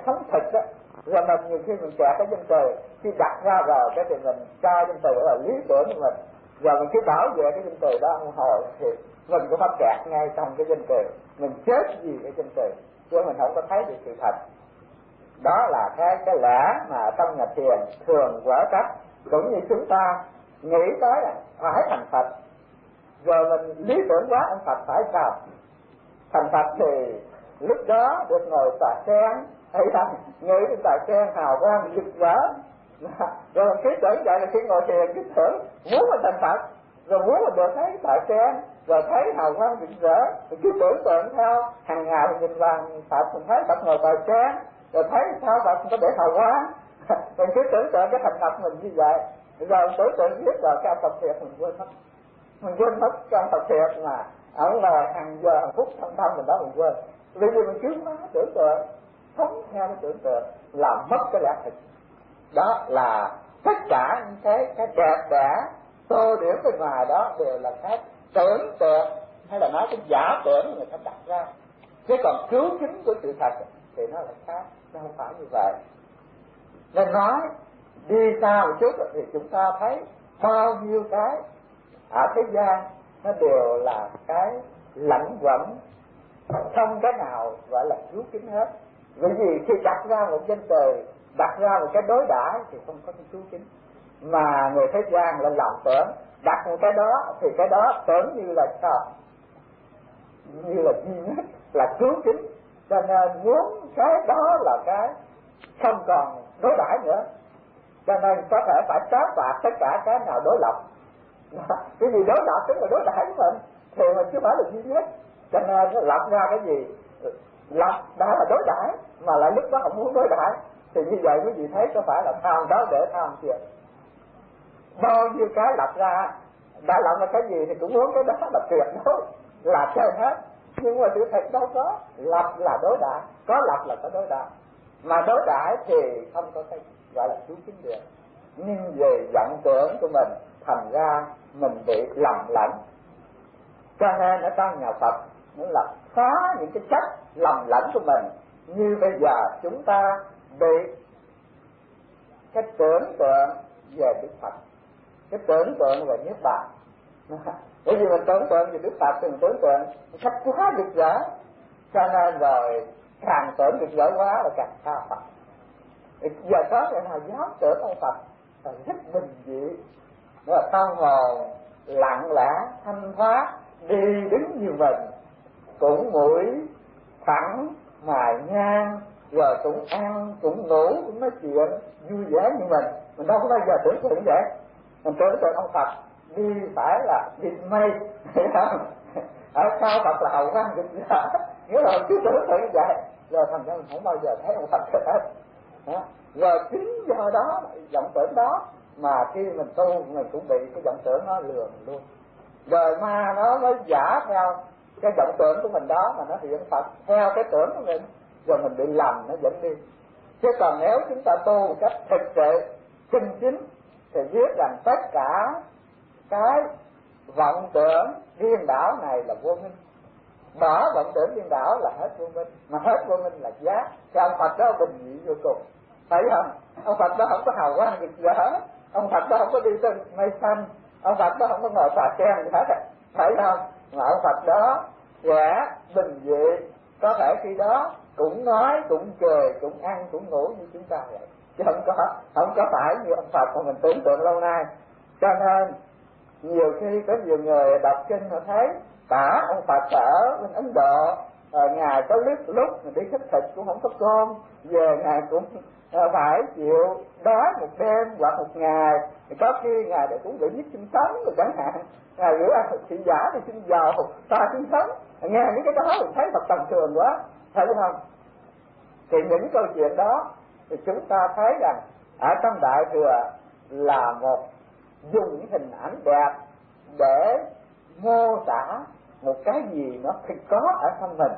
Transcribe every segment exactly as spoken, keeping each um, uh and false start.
sống thực đó. Rồi mình nhiều khi mình kẹt cái danh từ, khi đặt ra rồi cái thì mình cho danh từ là lý tưởng của mình, rồi mình cứ bảo vệ cái danh từ đó không hồi thì mình cũng mắc kẹt ngay trong cái danh từ, mình chết gì cái danh từ chứ mình không có thấy được sự thật. Đó là cái cái lẽ mà trong nhà thiền thường vỡ cách. Cũng như chúng ta nghĩ tới là phải thành Phật, rồi mình lý tưởng quá ông Phật phải sao? Thành Phật thì lúc đó được ngồi tòa sen, thấy không? Nghĩ đến tòa sen hào quang rực rỡ, rồi mình cứ tưởng vậy là khi ngồi thiền cứ tưởng muốn mình thành Phật, rồi muốn mình được thấy tòa sen, rồi thấy hào quang rực rỡ, rồi cứ tưởng tượng theo hàng ngày mình nhìn vào Phật, mình thấy Phật ngồi tòa sen, rồi thấy sao Phật có để hào quang, mình cứ tưởng tượng cái thành Phật mình như vậy, rồi mình tưởng tượng biết rồi cái ông Phật thiệt mình quên mất, mình quên mất cái ông Phật thiệt mà ở ngoài hàng giờ hàng phút thâm thâm mình đó mình quên, vì vì mình cứ quá tưởng tượng, sống theo cái tưởng tượng làm mất cái lẽ thực. Đó là tất cả những cái cái đẹp đẽ tô điểm bên ngoài đó đều là cái tưởng tượng, hay là nói cái giả tưởng người ta đặt ra, chứ còn cứu chính của sự thật thì nó là khác, nó không phải như vậy. Nên nói đi xa một chút thì chúng ta thấy bao nhiêu cái ở thế gian nó đều là cái lẫn quẩn, không cái nào gọi là cứu kính hết. Bởi vì khi đặt ra một danh từ, đặt ra một cái đối đãi thì không có cái cứu kính, mà người thế gian là lòng tưởng, đặt một cái đó thì cái đó tưởng như là sao? Như là duy nhất, là cứu kính. Cho nên muốn cái đó là cái không còn đối đãi nữa, cho nên có thể phải xóa bạc tất cả cái nào đối lập. Cái gì đối lập tức là đối đãi của mình, thì mình chứ phải là duy nhất. Cho nên nó lập ra cái gì lập đã là đối đãi, mà lại lúc đó không muốn đối đãi, thì như vậy quý vị thấy có phải là tham đó để tham chưa? Bao nhiêu cái lập ra đã lập ra cái gì thì cũng muốn cái đó là tuyệt đối, là chơi hết. Nhưng mà sự thật đâu có, lập là đối đãi, có lập là có đối đãi, mà đối đãi thì không có cái gọi là cứu kính được. Nhưng về vọng tưởng của mình thành ra mình bị lầm lẫn. Cho nên ở trong nhà Phật nó là phá những cái chất lầm lẫn của mình. Như bây giờ chúng ta bị cái tưởng tượng về Đức Phật, cái tưởng tượng về Niết Bàn. Bởi vì mình tưởng tượng về Đức Phật thì mình tưởng tượng cách quá rực rỡ, cho nên rồi càng tưởng rực rỡ quá là càng xa Phật. Giờ có người nào dám tưởng ông Phật là rất bình dị, đó là tâm hồn lặng lẽ thanh thoát, đi đứng như mình, cũng mũi thẳng mài nhang, rồi cũng ăn cũng ngủ cũng nói chuyện vui vẻ như mình. Mình đâu có bao giờ tưởng tượng vậy. Mình tưởng tượng ông Phật đi phải là đi mây, thấy không? Ở sau Phật là hậu quang rực rỡ, nghĩa là mình cứ tưởng tượng như vậy, rồi thành ra mình không bao giờ thấy ông Phật hết. Đó. Rồi chính do đó vọng tưởng đó mà khi mình tu mình cũng bị cái vọng tưởng nó lừa mình luôn, rồi ma nó mới giả theo cái vọng tưởng của mình đó mà nó hiện Phật theo cái tưởng của mình, rồi mình bị lầm nó dẫn đi. Chứ còn nếu chúng ta tu một cách thực sự chân chính thì biết rằng tất cả cái vọng tưởng điên đảo này là vô minh, bỏ vọng tưởng điên đảo là hết vô minh, mà hết vô minh là giác. Thì ông Phật đó bình dị vô cùng, thấy không? Ông Phật đó không có hào quang rực rỡ, ông Phật đó không có đi trên mây xanh, ông Phật đó không có ngồi tòa sen gì hết, thấy không? Mà ông Phật đó sẽ bình dị, có thể khi đó cũng nói, cũng cười, cũng ăn, cũng ngủ như chúng ta vậy, chứ không có không có phải như ông Phật mà mình tưởng tượng lâu nay. Cho nên nhiều khi có nhiều người đọc kinh họ thấy tả ông Phật ở bên Ấn Độ, à, ngài có lúc lúc mình đi khất thực cũng không có cơm, về ngài cũng à, phải chịu đói một đêm hoặc một ngày, thì có khi ngài để cũng bị nhức sinh sống rồi chẳng hạn, ngài gửi ăn thị giả thì xin dầu ta sinh sống, nghe những cái đó mình thấy thật tầm thường quá, thấy không? Thì những câu chuyện đó thì chúng ta thấy rằng ở trong Đại Thừa là một dùng những hình ảnh đẹp để mô tả một cái gì nó thực có ở trong mình,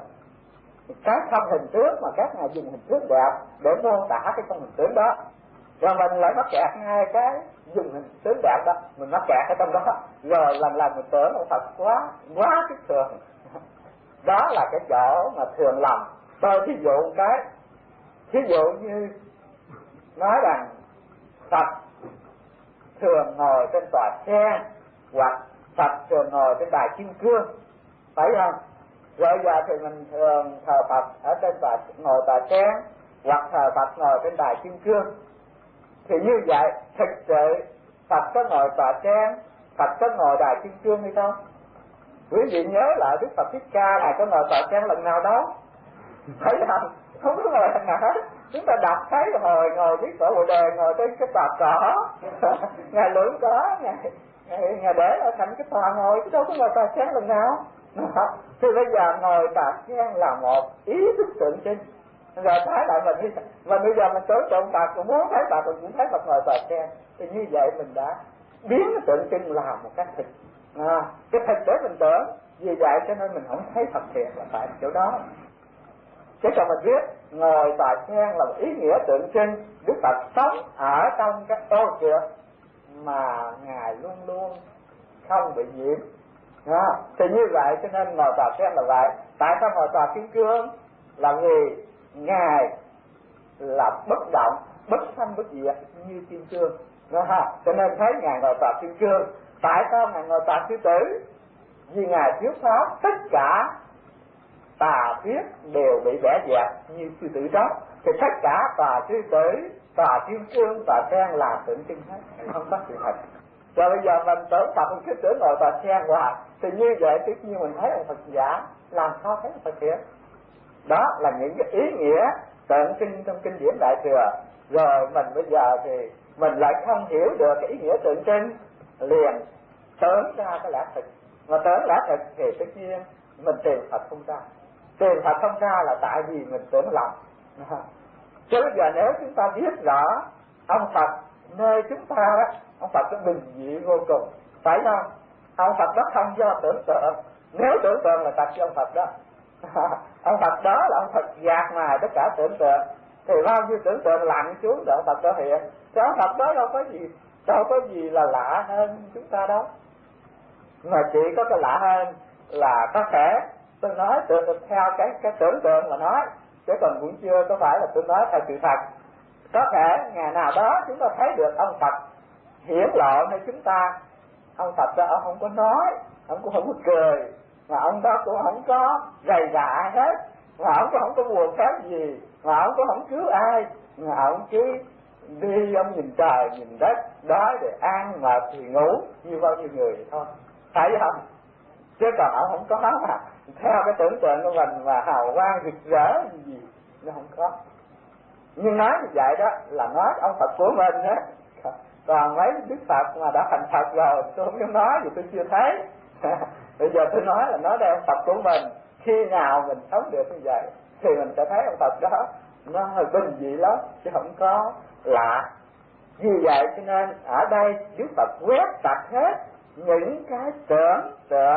cái không hình tướng mà các ngài dùng hình tướng đẹp để mô tả cái không hình tướng đó, rồi mình lại mắc kẹt ngay cái dùng hình tướng đẹp đó, mình mắc kẹt ở trong đó, rồi lần lần mình tưởng ông Phật quá quá kích thường. Đó là cái chỗ mà thường lầm. Tôi ví dụ cái Ví dụ như nói rằng Phật thường ngồi trên tòa sen, hoặc Phật thường ngồi trên đài kim cương, phải không? Rồi giờ thì mình thường thờ Phật ở trên tòa ngồi tòa sen, hoặc thờ Phật ngồi trên đài kim cương. Thì như vậy thực sự Phật có ngồi tòa sen, Phật có ngồi đài kim cương hay không? Quý vị nhớ lại Đức Phật Thích Ca Ngài có ngồi tòa sen lần nào đâu, thấy không? Không có ngồi lần nào hết. Chúng ta đọc thấy hồi ngồi biết tổ Bồ Đề ngồi trên cái tòa cỏ, Ngài lưỡng có, Ngài, ngài, ngài để ở thành cái tòa ngồi, chứ đâu có ngồi tòa sen lần nào. Thì bây giờ ngồi tòa sen là một ý thức tượng trưng. Rồi thấy lại mình đi, mà bây giờ mình tưởng tượng Phật cũng muốn thấy Phật, mình cũng thấy Phật ngồi tòa sen. Thì như vậy mình đã biến cái tượng trưng làm một cách thực. À, cái thực để mình tưởng, vì vậy cho nên mình không thấy Phật thiệt là tại chỗ đó. Chứ còn mình biết ngồi tòa sen là một ý nghĩa tượng trưng Đức Phật sống ở trong các ô trượt mà Ngài luôn luôn không bị nhiễm. À, thì như vậy cho nên ngồi tòa sen là vậy. Tại sao ngồi tòa kim cương? Là vì Ngài là bất động, bất sanh bất diệt như kim cương. À, cho nên thấy Ngài ngồi tòa kim cương. Tại sao Ngài ngồi tòa sư tử? Vì Ngài thuyết pháp tất cả tà thuyết đều bị bẻ dẹp như sư tử đó. Thì tất cả tà sư tử, tà kim cương, tà sen là tượng trưng hết, không có sự thật. Rồi bây giờ mình tưởng Phật một cái tưởng ngồi tòa sen hoài, thì như vậy tất nhiên mình thấy ông Phật giả, làm sao thấy ông Phật thiệt? Đó là những cái ý nghĩa tượng trưng trong kinh điển Đại Thừa. Rồi mình bây giờ thì mình lại không hiểu được cái ý nghĩa tượng trưng, liền tưởng ra cái lẽ thực. Mà tưởng lẽ thực thì tất nhiên mình tìm Phật không ra. Tìm Phật không ra là tại vì mình tưởng lầm. Chứ bây giờ nếu chúng ta biết rõ ông Phật nơi chúng ta đó, ông Phật nó bình dị vô cùng, phải không? Ông Phật đó không do tưởng tượng. Nếu tưởng tượng là thật với ông Phật đó. Ông Phật đó là ông Phật gạt ngoài tất cả tưởng tượng. Thì bao nhiêu tưởng tượng lặn xuống để ông Phật đó hiện. Thì ông Phật đó đâu có gì, đâu có gì là lạ hơn chúng ta đâu. Mà chỉ có cái lạ hơn là có thể tôi nói tượng theo cái cái tưởng tượng mà nói, chứ còn cũng chưa có phải là tôi nói theo sự thật. Có thể ngày nào đó chúng ta thấy được ông Phật hiển lộ nơi chúng ta, ông Phật đó ông không có nói, ông cũng không có cười, mà ông đó cũng không có gầy gạ hết, mà ông cũng không có buồn phép gì, mà ông cũng không cứu ai, mà ông cứ đi ông nhìn trời nhìn đất, đói để ăn mà thì ngủ như bao nhiêu người thôi, phải không? Chứ còn ông không có mà theo cái tưởng tượng của mình mà hào quang rực rỡ gì gì nó không có. Nhưng nói như vậy đó là nói ông Phật của mình á. Còn mấy Đức Phật mà đã thành Phật rồi tôi không dám nói vì tôi chưa thấy. Bây giờ tôi nói là nói đây ông Phật của mình. Khi nào mình sống được như vậy thì mình sẽ thấy ông Phật đó nó hơi bình dị lắm, chứ không có lạ. Vì vậy cho nên ở đây Đức Phật quét sạch hết những cái tưởng tượng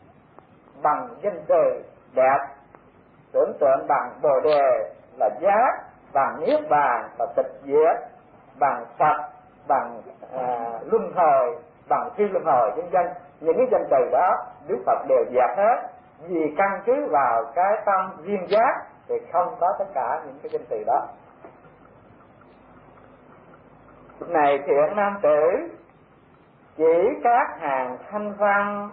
bằng danh từ đẹp, tưởng tượng bằng Bồ Đề là giác, bằng Niết Bàn là tịch diệt, bằng Phật, bằng à, luân hồi, bằng phi luân hồi, vân vân. Những cái danh từ đó Đức Phật đều dẹp hết, vì căn cứ vào cái tâm duyên giác thì không có tất cả những cái danh từ đó. Này thiện nam tử, chỉ các hàng thanh văn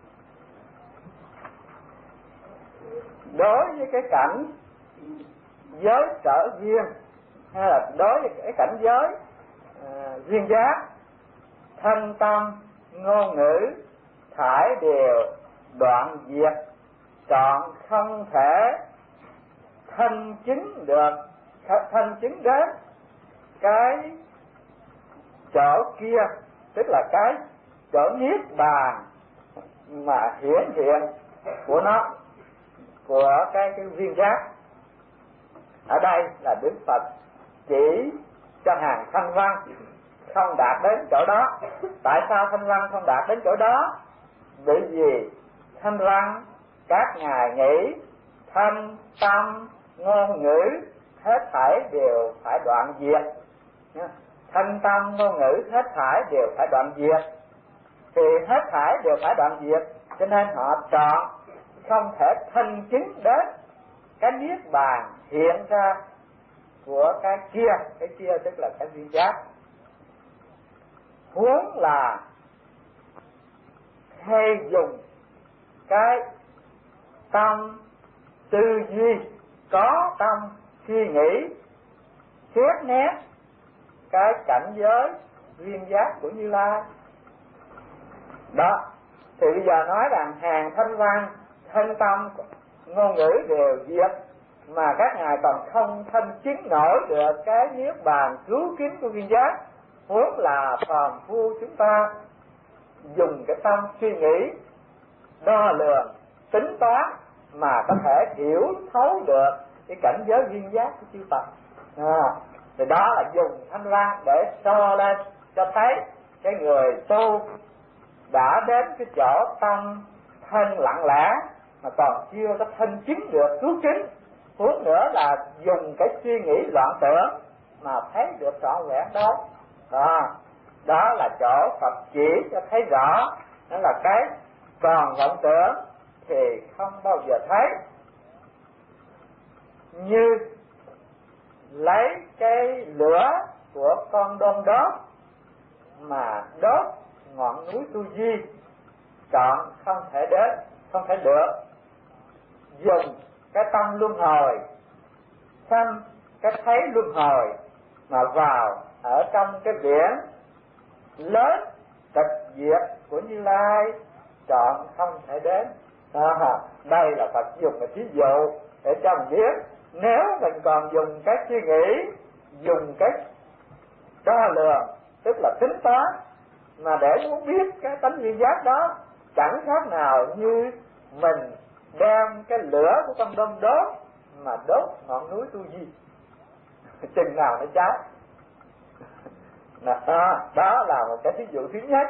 đối với cái cảnh giới sở duyên, hay là đối với cái cảnh giới à, duyên giác, thân tâm ngôn ngữ thải đều đoạn diệt, chọn không thể thanh chứng được, thanh chứng đến cái chỗ kia, tức là cái chỗ niết bàn mà hiển hiện của nó, của cái cái duyên giác. Ở đây là Đức Phật chỉ cho hàng thanh văn không đạt đến chỗ đó. Tại sao thanh văn không đạt đến chỗ đó? Bởi vì thanh văn các ngài nghĩ thân tâm ngôn ngữ hết thảy đều phải đoạn diệt. Thân tâm ngôn ngữ hết thảy đều phải đoạn diệt, thì hết thảy đều phải đoạn diệt, cho nên họ chọn không thể thân chứng đến cái niết bàn hiện ra của cái kia. Cái kia tức là cái duyên giác. Huống là hay dùng cái tâm tư duy, có tâm suy nghĩ xét nét cái cảnh giới duyên giác của Như Lai. Đó, thì bây giờ nói rằng hàng thanh văn, thanh tâm, ngôn ngữ đều diệt, mà các ngài còn không thanh chứng nổi được cái niết bàn cứu kính của duyên giác. Huống là phàm phu chúng ta dùng cái tâm suy nghĩ, đo lường, tính toán mà có thể hiểu thấu được cái cảnh giới duyên giác của chư Phật. À, thì đó là dùng thanh văn để so lên cho thấy cái người tu đã đến cái chỗ tâm thân lặng lẽ mà còn chưa có thân chứng được cứu kính. Huống nữa là dùng cái suy nghĩ loạn tưởng mà thấy được trọn vẹn đó. Đó, đó là chỗ Phật chỉ cho thấy rõ, đó là cái còn vọng tưởng thì không bao giờ thấy. Như lấy cái lửa của con đom đóm mà đốt ngọn núi Tu Di, chọn không thể đến, không thể được. Dùng cái tâm luân hồi, sanh cái thấy luân hồi mà vào ở trong cái biển lớn tịch diệt của Như Lai, chọn không thể đến. À, đây là Phật dùng cái thí dụ để cho mình biết, nếu mình còn dùng cái suy nghĩ, dùng cái đo lường, tức là tính toán mà để muốn biết cái tánh duyên giác đó, chẳng khác nào như mình đem cái lửa của con đom đóm mà đốt ngọn núi Tu Di, chừng nào nó cháy. Đó, đó là một cái thí dụ thứ nhất.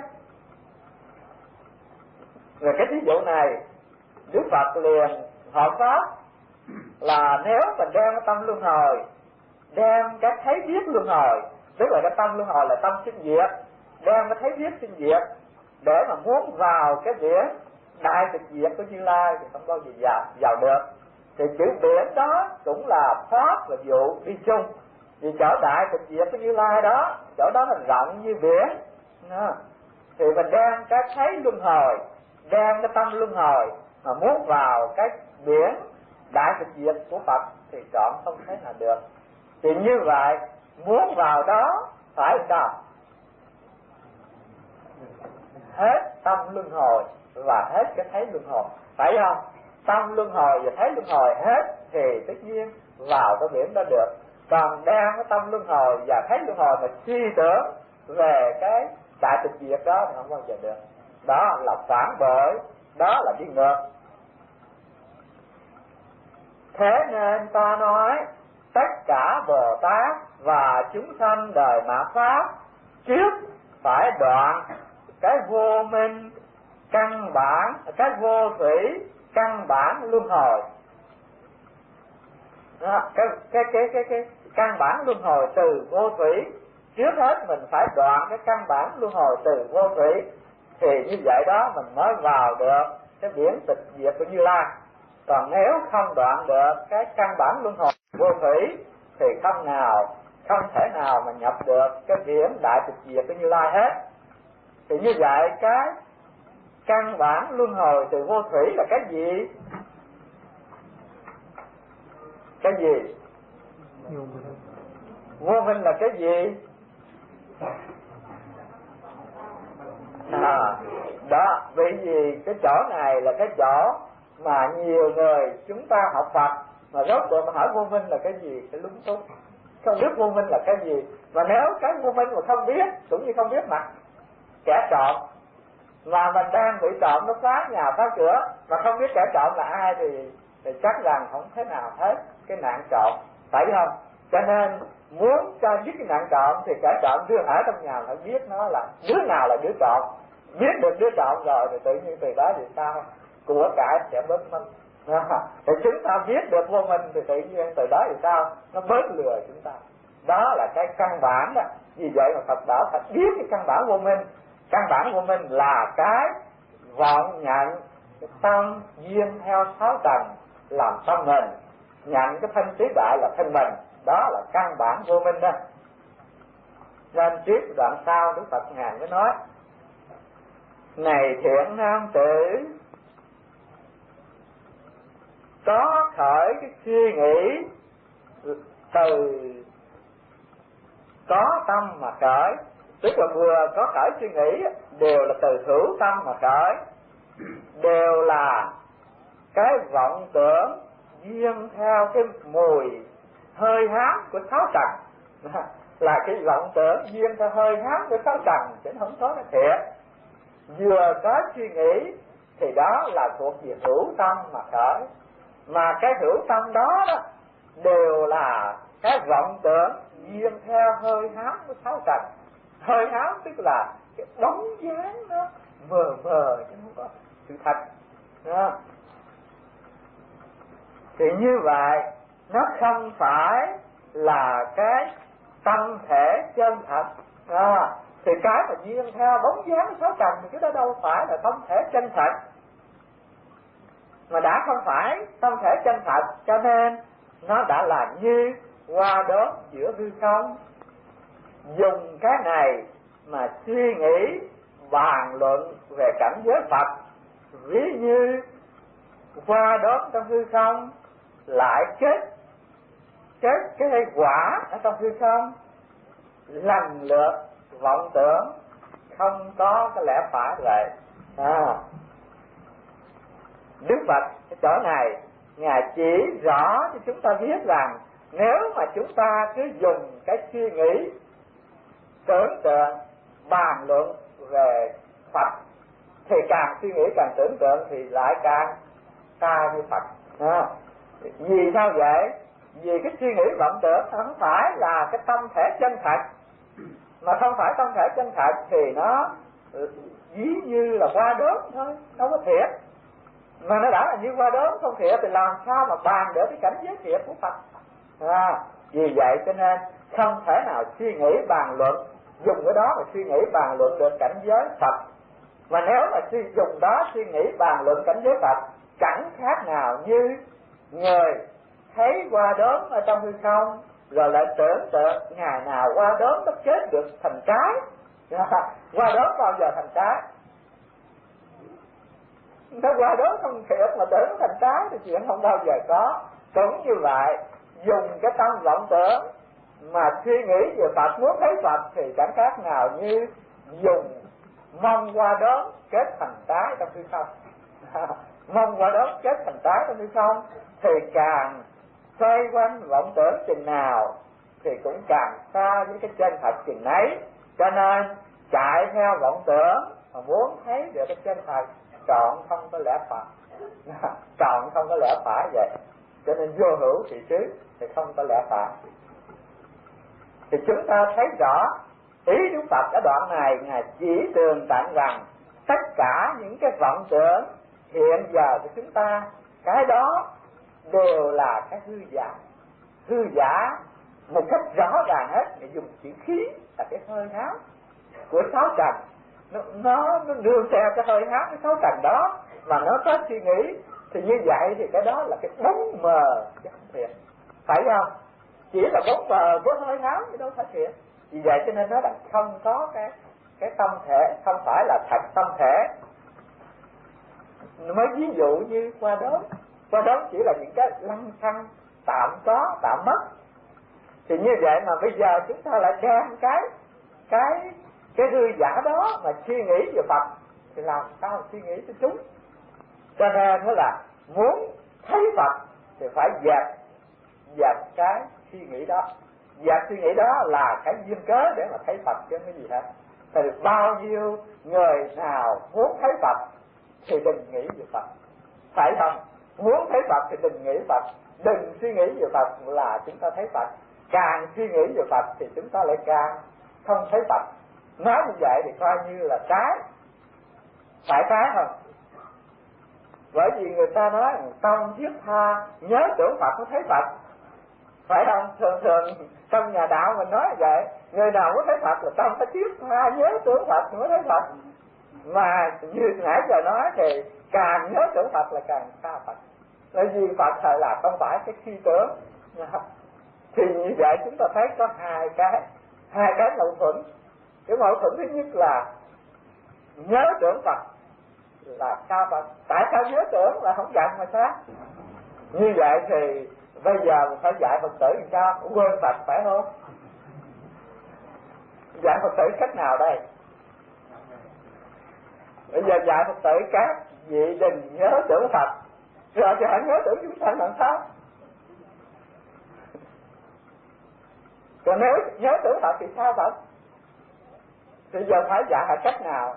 Rồi cái thí dụ này Đức Phật liền hỏi pháp là nếu mình đem cái tâm luân hồi, đem cái thấy biết luân hồi, tức là cái tâm luân hồi là tâm sinh diệt, đem cái thấy biết sinh diệt để mà muốn vào cái biển đại tịch diệt của Như Lai thì không bao giờ vào, vào được. Thì chữ biển đó cũng là pháp và dụ đi chung. Vì chỗ đại tịch diệt của Như Lai đó, chỗ đó là rộng như biển. Đó. Thì mình đem cái thấy luân hồi, đem cái tâm luân hồi mà muốn vào cái biển đại tịch diệt của Phật thì chọn không thấy nào được. Thì như vậy muốn vào đó phải sao? Hết tâm luân hồi và hết cái thấy luân hồi, phải không? Tâm luân hồi và thấy luân hồi hết thì tất nhiên vào cái biển đó được. Còn đang cái tâm luân hồi và thấy luân hồi mà suy tưởng về cái đại tịch diệt đó thì không bao giờ được. Đó là phản bội, đó là đi ngược. Thế nên ta nói tất cả Bồ Tát và chúng sanh đời mạt Pháp trước phải đoạn cái vô minh căn bản, cái vô thủy căn bản luân hồi. Đó, cái, cái cái cái cái căn bản luân hồi từ vô thủy, trước hết mình phải đoạn cái căn bản luân hồi từ vô thủy, thì như vậy đó mình mới vào được cái biển tịch diệt của Như Lai. Còn nếu không đoạn được cái căn bản luân hồi vô thủy thì không nào, không thể nào mà nhập được cái biển đại tịch diệt của Như Lai hết. Thì như vậy cái căn bản luân hồi từ vô thủy là cái gì? Cái gì? Vô minh là cái gì? À, đó, bởi vì cái chỗ này là cái chỗ mà nhiều người chúng ta học Phật mà rốt cuộc mà hỏi vô minh là cái gì, cái lúng túng, không biết vô minh là cái gì. Mà nếu cái vô minh mà không biết, cũng như không biết mặt kẻ trộm, mà mình đang bị trộm nó phá nhà phá cửa mà không biết kẻ trộm là ai thì, thì chắc rằng không thế nào hết cái nạn trộm, phải không? Cho nên muốn cho biết cái nạn trộm thì kẻ trộm đưa ở trong nhà phải biết nó là đứa nào là đứa trộm. Biết được đứa trộm rồi thì tự nhiên từ đó thì sao? Của cải sẽ bớt mất. Thì chúng ta biết được vô minh thì tự nhiên từ đó thì sao? Nó bớt lừa chúng ta. Đó là cái căn bản đó. Vì vậy mà Phật bảo phải biết cái căn bản vô minh. Căn bản vô minh là cái vọng nhận cái tâm duyên theo sáu trần làm tâm mình, nhận cái thân trí đại là thân mình, đó là căn bản vô minh đó. Nên tiếp đoạn sau Đức Phật ngài mới nói: này thiện nam tử, có khởi cái suy nghĩ từ có tâm mà khởi, tức là vừa có khởi suy nghĩ đều là từ hữu tâm mà khởi, đều là cái vọng tưởng duyên theo cái mùi hơi hám của sáu trần, là cái vọng tưởng duyên theo hơi hám của sáu trần, chứ không có cái thiện. Vừa có suy nghĩ thì đó là thuộc về hữu tâm mà khởi, mà cái hữu tâm đó, đó đều là cái vọng tưởng duyên theo hơi hám của sáu trần. Hơi hám tức là cái bóng dáng nó mờ mờ chứ không có sự thật đó. Thì như vậy nó không phải là cái tâm thể chân thật à, thì cái mà duyên theo bóng dáng sáu trần thì cái đó đâu phải là tâm thể chân thật. Mà đã không phải tâm thể chân thật, cho nên nó đã là như hoa đốm giữa hư không. Dùng cái này mà suy nghĩ bàn luận về cảnh giới Phật, ví như hoa đốm trong hư không lại kết kết cái quả ở trong hư không, lần lượt vọng tưởng, không có cái lẽ phải vậy. À, Đức Phật cái chỗ này ngài chỉ rõ cho chúng ta biết rằng nếu mà chúng ta cứ dùng cái suy nghĩ tưởng tượng bàn luận về Phật thì càng suy nghĩ càng tưởng tượng thì lại càng xa như Phật. À, vì sao vậy? Vì cái suy nghĩ vọng tưởng không phải là cái tâm thể chân thật, mà không phải tâm thể chân thật thì nó ví như là hoa đốm thôi, đâu có thiệt. Mà nó đã là như hoa đốm không thiệt thì làm sao mà bàn được cái cảnh giới thiệt của Phật. À, vì vậy cho nên không thể nào suy nghĩ bàn luận, dùng cái đó mà suy nghĩ bàn luận được cảnh giới Phật. Mà nếu mà suy dùng đó suy nghĩ bàn luận cảnh giới Phật, chẳng khác nào như người thấy hoa đốm ở trong hư không rồi lại tưởng tượng ngày nào hoa đốm nó kết được thành trái. Hoa đốm bao giờ thành trái? Nó hoa đốm không thiệt mà tưởng thành trái thì chuyện không bao giờ có. Cũng như vậy, dùng cái tâm vọng tưởng mà suy nghĩ về Phật, muốn thấy Phật thì chẳng khác nào như dùng mong hoa đốm kết thành trái trong hư không. Mong hoa đốm kết thành trái trong hư không thì càng xoay quanh vọng tưởng chừng nào thì cũng càng xa với cái chân thật chừng nấy. Cho nên chạy theo vọng tưởng mà muốn thấy được cái chân thật trọn không có lẽ phải, trọn không có lẽ phải vậy. Cho nên vô hữu thì chứ thì không có lẽ phải. Thì chúng ta thấy rõ ý Đức Phật ở đoạn này ngài chỉ tường tận rằng tất cả những cái vọng tưởng hiện giờ của chúng ta, cái đó đều là cái hư giả. Hư giả một cách rõ ràng hết, để dùng chữ khí là cái hơi hám của sáu trần. Nó, nó, nó nương theo cái hơi hám cái sáu trần đó mà nó có suy nghĩ, thì như vậy thì cái đó là cái bóng mờ chứ không thiệt, phải không? Chỉ là bóng mờ của hơi hám chứ đâu phải thiệt. Vì vậy cho nên nó là không có cái cái tâm thể, không phải là thật tâm thể. Mới ví dụ như qua đốm, qua đốm chỉ là những cái lăng xăng tạm có tạm mất. Thì như vậy mà bây giờ chúng ta lại đem cái cái cái hư giả đó mà suy nghĩ về Phật thì làm sao suy nghĩ cho chúng. Cho nên nó là muốn thấy Phật thì phải dẹp dẹp cái suy nghĩ đó. Dẹp suy nghĩ đó là cái duyên cớ để mà thấy Phật chứ không có gì hết. Thì bao nhiêu người nào muốn thấy Phật thì đừng nghĩ về Phật, phải không? Muốn thấy Phật thì đừng nghĩ Phật, đừng suy nghĩ về Phật là chúng ta thấy Phật. Càng suy nghĩ về Phật thì chúng ta lại càng không thấy Phật. Nói như vậy thì coi như là trái, phải trái không? Bởi vì người ta nói tâm thiết tha nhớ tưởng Phật mới thấy Phật, phải không? Thường thường trong nhà đạo mình nói vậy, người nào muốn thấy Phật là tâm phải thiết tha nhớ tưởng Phật mới thấy Phật. Mà như nãy giờ nói thì càng nhớ tưởng Phật là càng xa Phật. Bởi vì Phật thời là không phải cái suy tưởng, Thì như vậy chúng ta thấy có hai cái hai cái mâu thuẫn. Cái mâu thuẫn thứ nhất là nhớ tưởng Phật là sao Phật, tại sao nhớ tưởng là không giận mà sao? Như vậy thì bây giờ mình phải dạy Phật tử làm sao quên Phật, phải không? Dạy Phật tử cách nào đây? Bây giờ dạy Phật tử các vị đừng nhớ tưởng Phật, rồi thì hãy nhớ tưởng chúng sanh làm sao? Còn nếu nhớ tưởng Phật thì sao Phật? Thì giờ phải dạy là cách nào?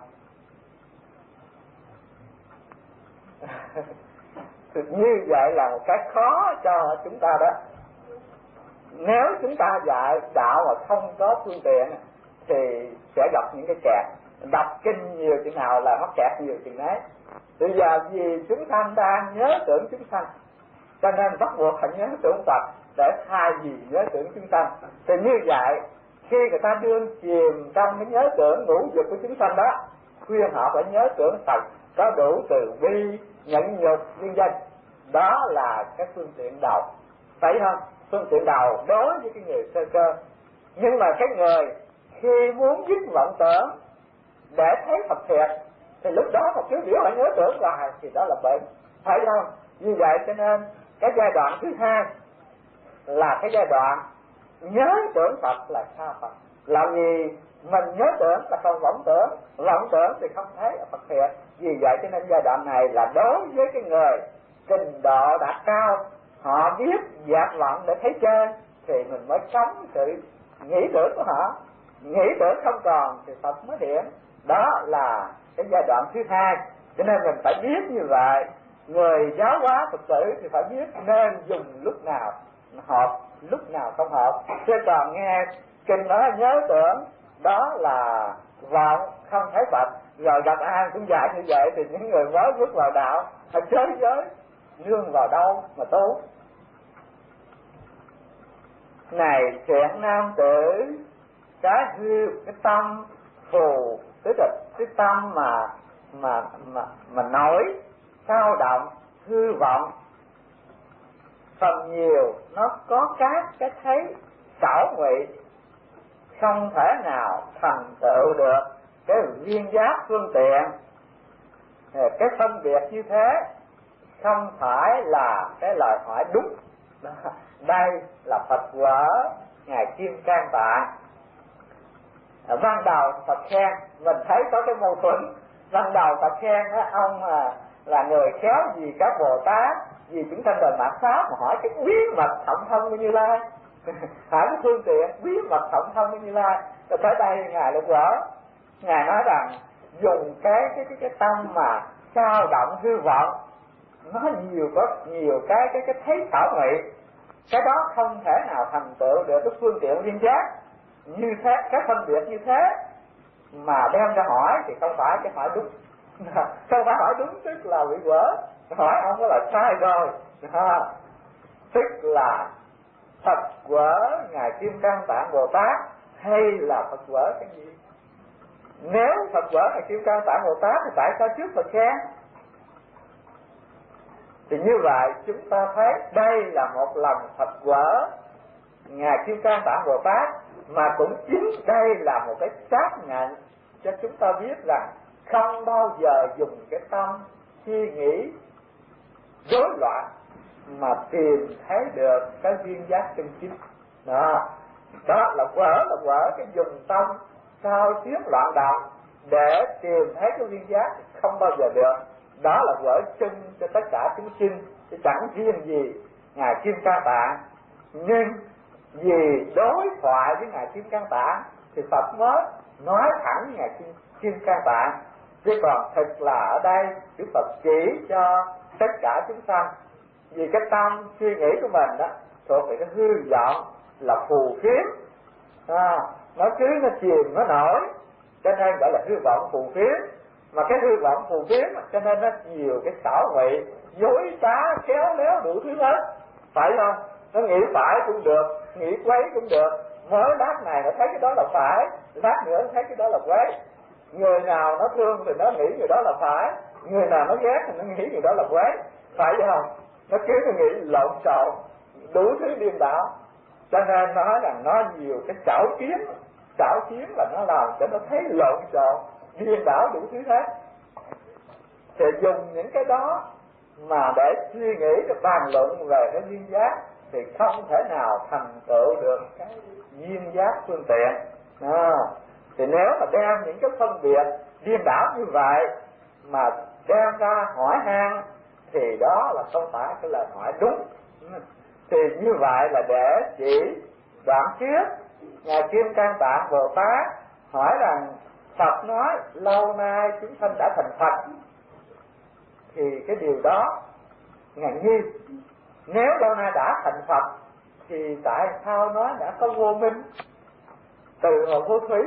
Như vậy là một cái khó cho chúng ta đó. Nếu chúng ta dạy đạo mà không có phương tiện thì sẽ gặp những cái kẹt. Đọc kinh nhiều chừng nào là mắc kẹt nhiều chừng đấy. Bây giờ vì chúng sanh đang nhớ tưởng chúng sanh, cho nên bắt buộc phải nhớ tưởng Phật để thay vì nhớ tưởng chúng sanh. Thì như vậy khi người ta đương chìm trong cái nhớ tưởng ngũ dục của chúng sanh đó, khuyên họ phải nhớ tưởng Phật có đủ từ bi, nhẫn nhục, liên danh. Đó là cái phương tiện đầu, phải không? Phương tiện đầu đối với cái người sơ cơ. Nhưng mà cái người khi muốn dứt vọng tưởng để thấy Phật thiệt thì lúc đó mà cứ biểu họ nhớ tưởng hoài thì đó là bệnh, phải không? Như vậy cho nên cái giai đoạn thứ hai là cái giai đoạn nhớ tưởng Phật là sao Phật. Là vì mình nhớ tưởng là không vọng tưởng, vọng tưởng thì không thấy Phật thiệt. Vì vậy cho nên giai đoạn này là đối với cái người trình độ đạt cao, họ biết dạt vọng để thấy chơi thì mình mới chống sự nghĩ tưởng của họ. Nghĩ tưởng không còn thì Phật mới hiện. Đó là cái giai đoạn thứ hai. Cho nên mình phải biết như vậy. Người giáo hóa Phật tử thì phải biết nên dùng lúc nào hợp, lúc nào không hợp. Chứ còn nghe kinh nói nhớ tưởng đó là vọng không thấy Phật, rồi gặp ai cũng dạy như vậy thì những người mới bước vào đạo phải chới giới nương vào đâu mà tu. Này thiện nam tử, cái hư cái tâm phù, tức là cái tâm mà mà mà mà nổi sao động hư vọng phần nhiều nó có các cái thấy xảo ngụy, không thể nào thành tựu được cái duyên giác phương tiện. Cái phân biệt như thế không phải là cái lời hỏi đúng. Đây là Phật vở Ngài Kim Cang Tạng. Ban đầu Phật khen, mình thấy có cái mâu thuẫn. Ban đầu Phật khen đó, ông là người khéo vì các Bồ Tát, vì chúng sanh đời mạng pháp mà hỏi cái bí mật thậm thông của Như Lai. Hỏi cái phương tiện bí mật thậm thông của Như Lai. Rồi tới đây Ngài lúc đó Ngài nói rằng dùng cái cái cái cái tâm mà sao động hư vọng, nó nhiều có nhiều cái cái cái thấy xảo ngụy, cái đó không thể nào thành tựu được cái phương tiện liên giác. Như thế, cái phân biệt như thế mà đem ra hỏi thì không phải cái hỏi đúng. Không phải hỏi đúng tức là bị vỡ, hỏi ông có là sai rồi. Tức là Phật vở Ngài Kim Cang Tạng Bồ Tát hay là Phật vở cái gì? Nếu Phật vở Ngài Kim Cang Tạng Bồ Tát thì tại sao trước Phật khen? Thì như vậy chúng ta thấy đây là một lần Phật vở Ngài Kim Cang Tạng Bồ Tát, mà cũng chính đây là một cái xác nhận cho chúng ta biết rằng không bao giờ dùng cái tâm suy nghĩ rối loạn mà tìm thấy được cái duyên giác chân chính. Đó, đó là vỡ là vỡ cái dùng tâm sao xuyến loạn động để tìm thấy cái duyên giác, không bao giờ được. Đó là vỡ chân cho tất cả chúng sinh, chứ chẳng riêng gì Ngài Kim Cang Tạng. Nhưng vì đối thoại với Ngài Kim Cang Tạng thì Phật mới nói thẳng với Ngài Kim, Kim Cang Tạng. Chứ còn thực là ở đây Đức Phật chỉ cho tất cả chúng sanh. Vì cái tâm suy nghĩ của mình đó thuộc về cái hư vọng là phù phiếm, à, nó cứ nó chìm nó nổi, cho nên gọi là hư vọng phù phiếm. Mà cái hư vọng phù phiếm cho nên nó nhiều cái xảo ngụy, dối trá khéo léo đủ thứ hết, phải không? Nó nghĩ phải cũng được, nghĩ quấy cũng được. Mới lát này nó thấy cái đó là phải, lát nữa nó thấy cái đó là quấy. Người nào nó thương thì nó nghĩ người đó là phải, người nào nó ghét thì nó nghĩ người đó là quấy, phải không? Nó cứ nó nghĩ lộn xộn đủ thứ điên đảo. Cho nên nói rằng nó nhiều cái xảo kiến, xảo kiến là nó làm cho nó thấy lộn xộn, điên đảo đủ thứ hết. Thì dùng những cái đó mà để suy nghĩ, để bàn luận về cái duyên giác thì không thể nào thành tựu được cái duyên giác phương tiện. À, thì nếu mà đem những cái phân biệt điên đảo như vậy mà đem ra hỏi han thì đó là không phải cái lời hỏi đúng. Thì như vậy là để chỉ đoạn trước Ngài Kim Cang Tạng Bồ Tát hỏi rằng Phật nói lâu nay chúng sanh đã thành Phật, thì cái điều đó ngàn nhi, nếu lâu nay đã thành Phật thì tại sao nói đã có vô minh từ hồi vô thủy?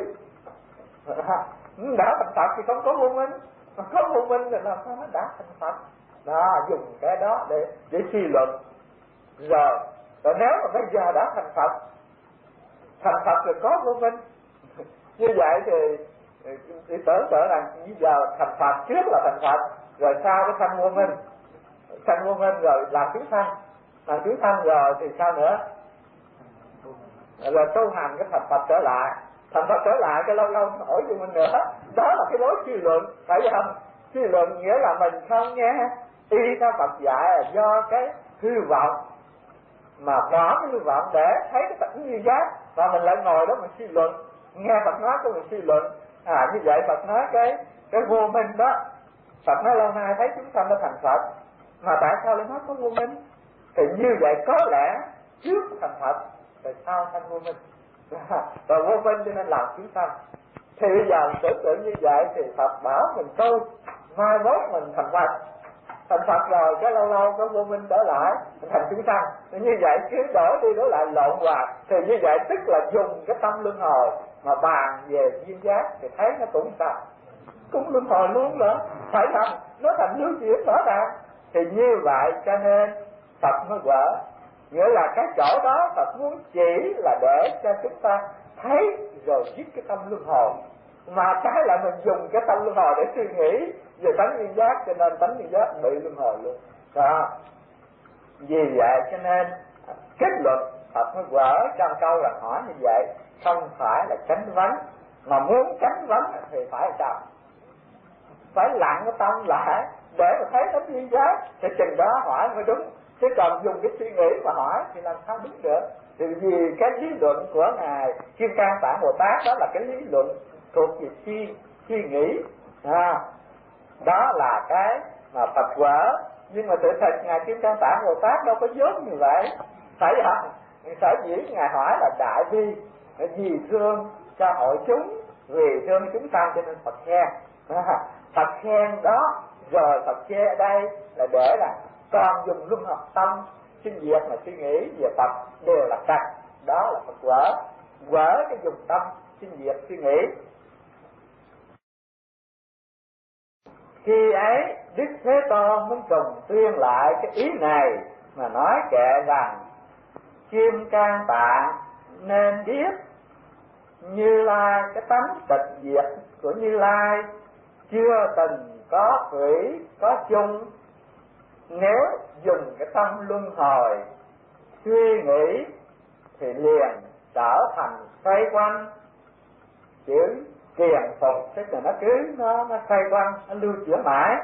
Đã thành Phật thì không có vô minh, mà có vô minh thì làm sao nó đã thành Phật? Đó, dùng cái đó để để suy luận. Rồi, rồi nếu mà bây giờ đã thành Phật, thành Phật rồi có vô minh, như vậy thì thì tưởng tượng rằng bây giờ thành Phật, trước là thành Phật, rồi sau cái sanh vô minh, sanh vô minh rồi làm chúng sanh, làm chúng sanh rồi thì sao nữa? Rồi tu hành cái thành Phật trở lại, thành Phật trở lại cái lâu lâu nổi vô minh nữa. Đó là cái lối suy luận, phải không? Suy luận nghĩa là mình không nghe y theo Phật dạy là do cái hư vọng, mà bỏ cái hư vọng để thấy cái tận như giác, và mình lại ngồi đó mình suy luận, nghe Phật nói cái mình suy luận. À, như vậy Phật nói cái cái vô minh đó, Phật nói lâu nay thấy chúng sanh đã thành Phật, mà tại sao lại nói có vô minh? Thì như vậy có lẽ trước thành Phật rồi sau thành vô minh, và vô minh cho nên làm chúng sanh. Thì bây giờ tưởng tượng như vậy thì Phật bảo mình tu, mai mốt mình thành Phật, thành Phật rồi cái lâu lâu có vô minh trở lại thành chúng sanh. Như vậy cứ đổi đi đổi lại lộn hoài, thì như vậy tức là dùng cái tâm luân hồi mà bàn về duyên giác thì thấy nó cũng sao, cũng luân hồi luôn nữa, phải không? Nó thành lưu chuyển rõ ràng. Thì như vậy cho nên Phật mới gỡ, nghĩa là cái chỗ đó Phật muốn chỉ là để cho chúng ta thấy rồi dứt cái tâm luân hồi, mà cái là mình dùng cái tâm luân hồi để suy nghĩ về tánh duyên giác, cho nên tánh duyên giác bị luân hồi luôn đó. Vì vậy cho nên kết luận Phật mới gỡ trong câu là hỏi như vậy, không phải là tránh vấn, mà muốn tránh vấn thì phải sao? Phải lặng cái tâm lại để mà thấy tánh duyên giác, thì chừng đó hỏi mới đúng. Chứ còn dùng cái suy nghĩ mà hỏi thì làm sao đúng được? Thì vì cái lý luận của Ngài Kim Cang Tạng Bồ Tát đó là cái lý luận thuộc về suy, suy nghĩ. À, đó là cái mà Phật gỡ. Nhưng mà tự thật Ngài Kim Cang Tạng Bồ Tát đâu có dốt như vậy, phải không? Sở dĩ Ngài hỏi là đại bi, vì thương cho hội chúng, vì thương chúng sanh cho nên Phật khen. À, Phật khen đó, rồi Phật chê ở đây là để là còn dùng luân học tâm sinh diệt mà suy nghĩ về Phật đều là trật. Đó là Phật quở, quở cái dùng tâm sinh diệt suy nghĩ. Khi ấy Đức Thế Tôn muốn trùng tuyên lại cái ý này mà nói kệ rằng Kim Cang Tạng nên biết Như Lai, cái tánh tịch diệt của Như Lai chưa từng có thủy có chung. Nếu dùng cái tâm luân hồi suy nghĩ thì liền trở thành xoay quanh, chữ kiền phục, tức là nó cứ nó, nó xoay quanh, nó lưu chuyển mãi,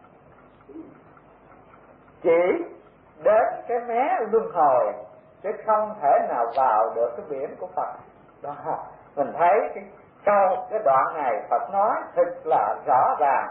chỉ đến cái mé luân hồi chứ không thể nào vào được cái biển của Phật. Đó, mình thấy cái câu cái đoạn này Phật nói thật là rõ ràng,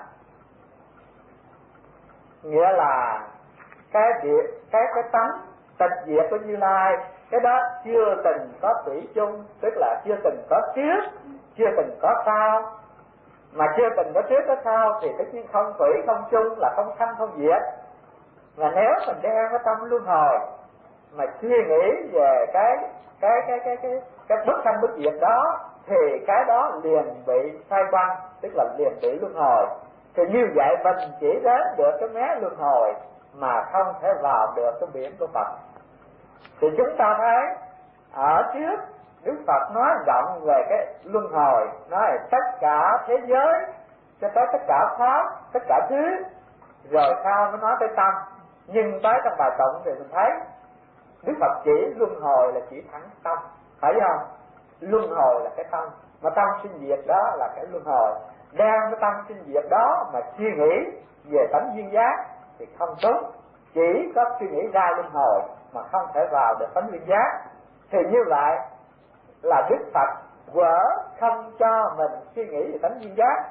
nghĩa là cái việc cái cái tánh tịch diệt của Như Lai, cái đó chưa từng có thủy chung, tức là chưa từng có trước, chưa từng có sau, mà chưa từng có trước có sau thì tất nhiên không thủy không chung là không sanh không diệt. Mà nếu mình đem cái tâm luân hồi mà suy nghĩ về cái cái cái cái cái cái bất sanh bất diệt đó thì cái đó liền bị xoay quanh, tức là liền bị luân hồi. Thì như vậy mình chỉ đến được cái mé luân hồi mà không thể vào được cái biển của Phật. Thì chúng ta thấy ở trước Đức Phật nói rộng về cái luân hồi, nói tất cả thế giới cho tới tất cả pháp, tất cả thứ, rồi sau mới nói tới tâm. Nhưng tới trong bài tụng thì mình thấy Đức Phật chỉ luân hồi là chỉ thẳng tâm, phải không? Luân hồi là cái tâm, mà tâm sinh diệt đó là cái luân hồi. Đang cái tâm sinh diệt đó mà suy nghĩ về tánh duyên giác thì không đúng. Chỉ có suy nghĩ ra luân hồi mà không thể vào được tánh duyên giác, thì như vậy là Đức Phật vỡ không cho mình suy nghĩ về tánh duyên giác,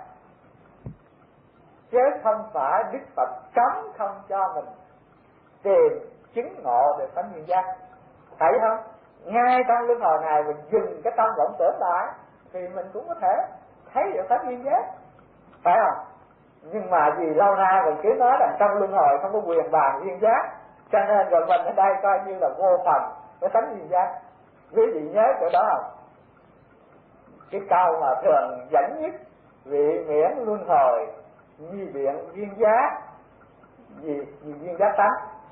chứ không phải Đức Phật cấm không cho mình tìm chứng ngộ được tánh duyên giác. Thấy không? Ngay trong luân hồi này mình dừng cái tâm vọng tưởng lại thì mình cũng có thể thấy được tánh duyên giác, phải không? Nhưng mà vì lâu nay mình cứ nói rằng trong luân hồi không có quyền bàn duyên giác, cho nên rồi mình ở đây coi như là vô phần với tánh duyên giác. Quý vị nhớ chỗ đó không? Cái câu mà thường dẫn nhất: vị miễn luân hồi nhi biện duyên giác, gì, gì duyên giác tánh.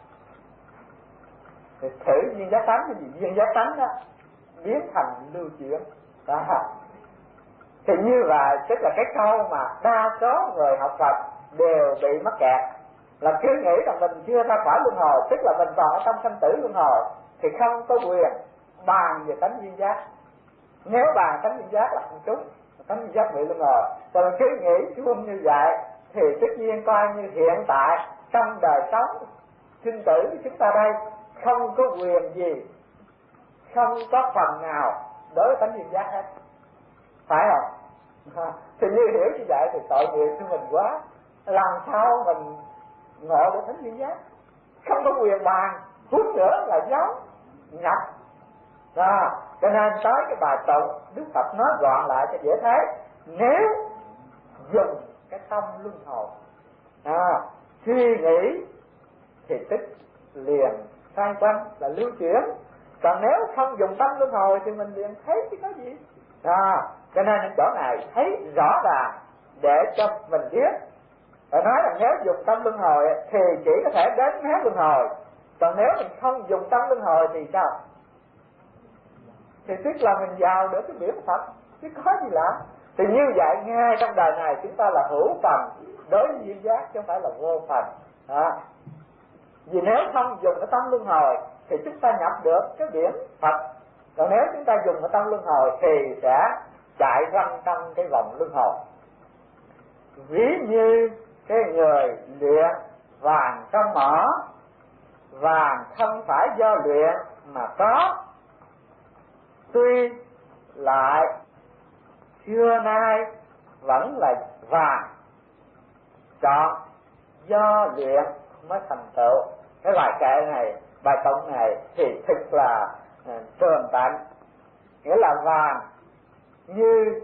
Thì thử duyên giác tánh, cái gì duyên giác tánh đó biến thành lưu chuyển đó. Thì như vậy tức là cái câu mà đa số người học Phật đều bị mắc kẹt, là cứ nghĩ rằng mình chưa ra khỏi luân hồi, tức là mình còn ở trong sanh tử luân hồi, thì không có quyền bàn về tánh duyên giác. Nếu bàn tánh duyên giác là không trúng, tánh duyên giác bị luân hồi. Rồi mình cứ nghĩ chung như vậy thì tất nhiên coi như hiện tại trong đời sống sinh tử của chúng ta đây không có quyền gì, không có phần nào đối với tánh duyên giác hết, phải không? Thì như hiểu như vậy thì tội nghiệp cho mình quá. Làm sao mình ngộ được tánh duyên giác? Không có quyền bàn, huống nữa là giống nhập. Đó, cho nên tới cái bài tụng Đức Phật nói gọn lại cho dễ thấy: nếu dùng cái tâm luân hồi à, suy nghĩ thì tức liền xoay quanh là lưu chuyển. Còn nếu không dùng tâm luân hồi thì mình liền thấy chứ có gì. À, cho nên chỗ này thấy rõ ràng để cho mình biết. Và nói là nếu dùng tâm luân hồi thì chỉ có thể đến hết luân hồi. Còn nếu mình không dùng tâm luân hồi thì sao? Thì tức là mình vào được cái biển Phật, chứ có gì lạ. Thì như vậy ngay trong đời này chúng ta là hữu phần đối với duyên giác, chứ không phải là vô phần. À, vì nếu không dùng cái tâm luân hồi thì chúng ta nhập được cái biển Phật. Còn nếu chúng ta dùng cái tâm luân hồi thì sẽ chạy quanh trong cái vòng luân hồi. Ví như cái người luyện vàng trong mỏ, vàng không phải do luyện mà có, tuy lại xưa nay vẫn là vàng, chọn do luyện mới thành tựu. Cái bài kệ này, bài tụng này thì thực là tường tận, nghĩa là vàng như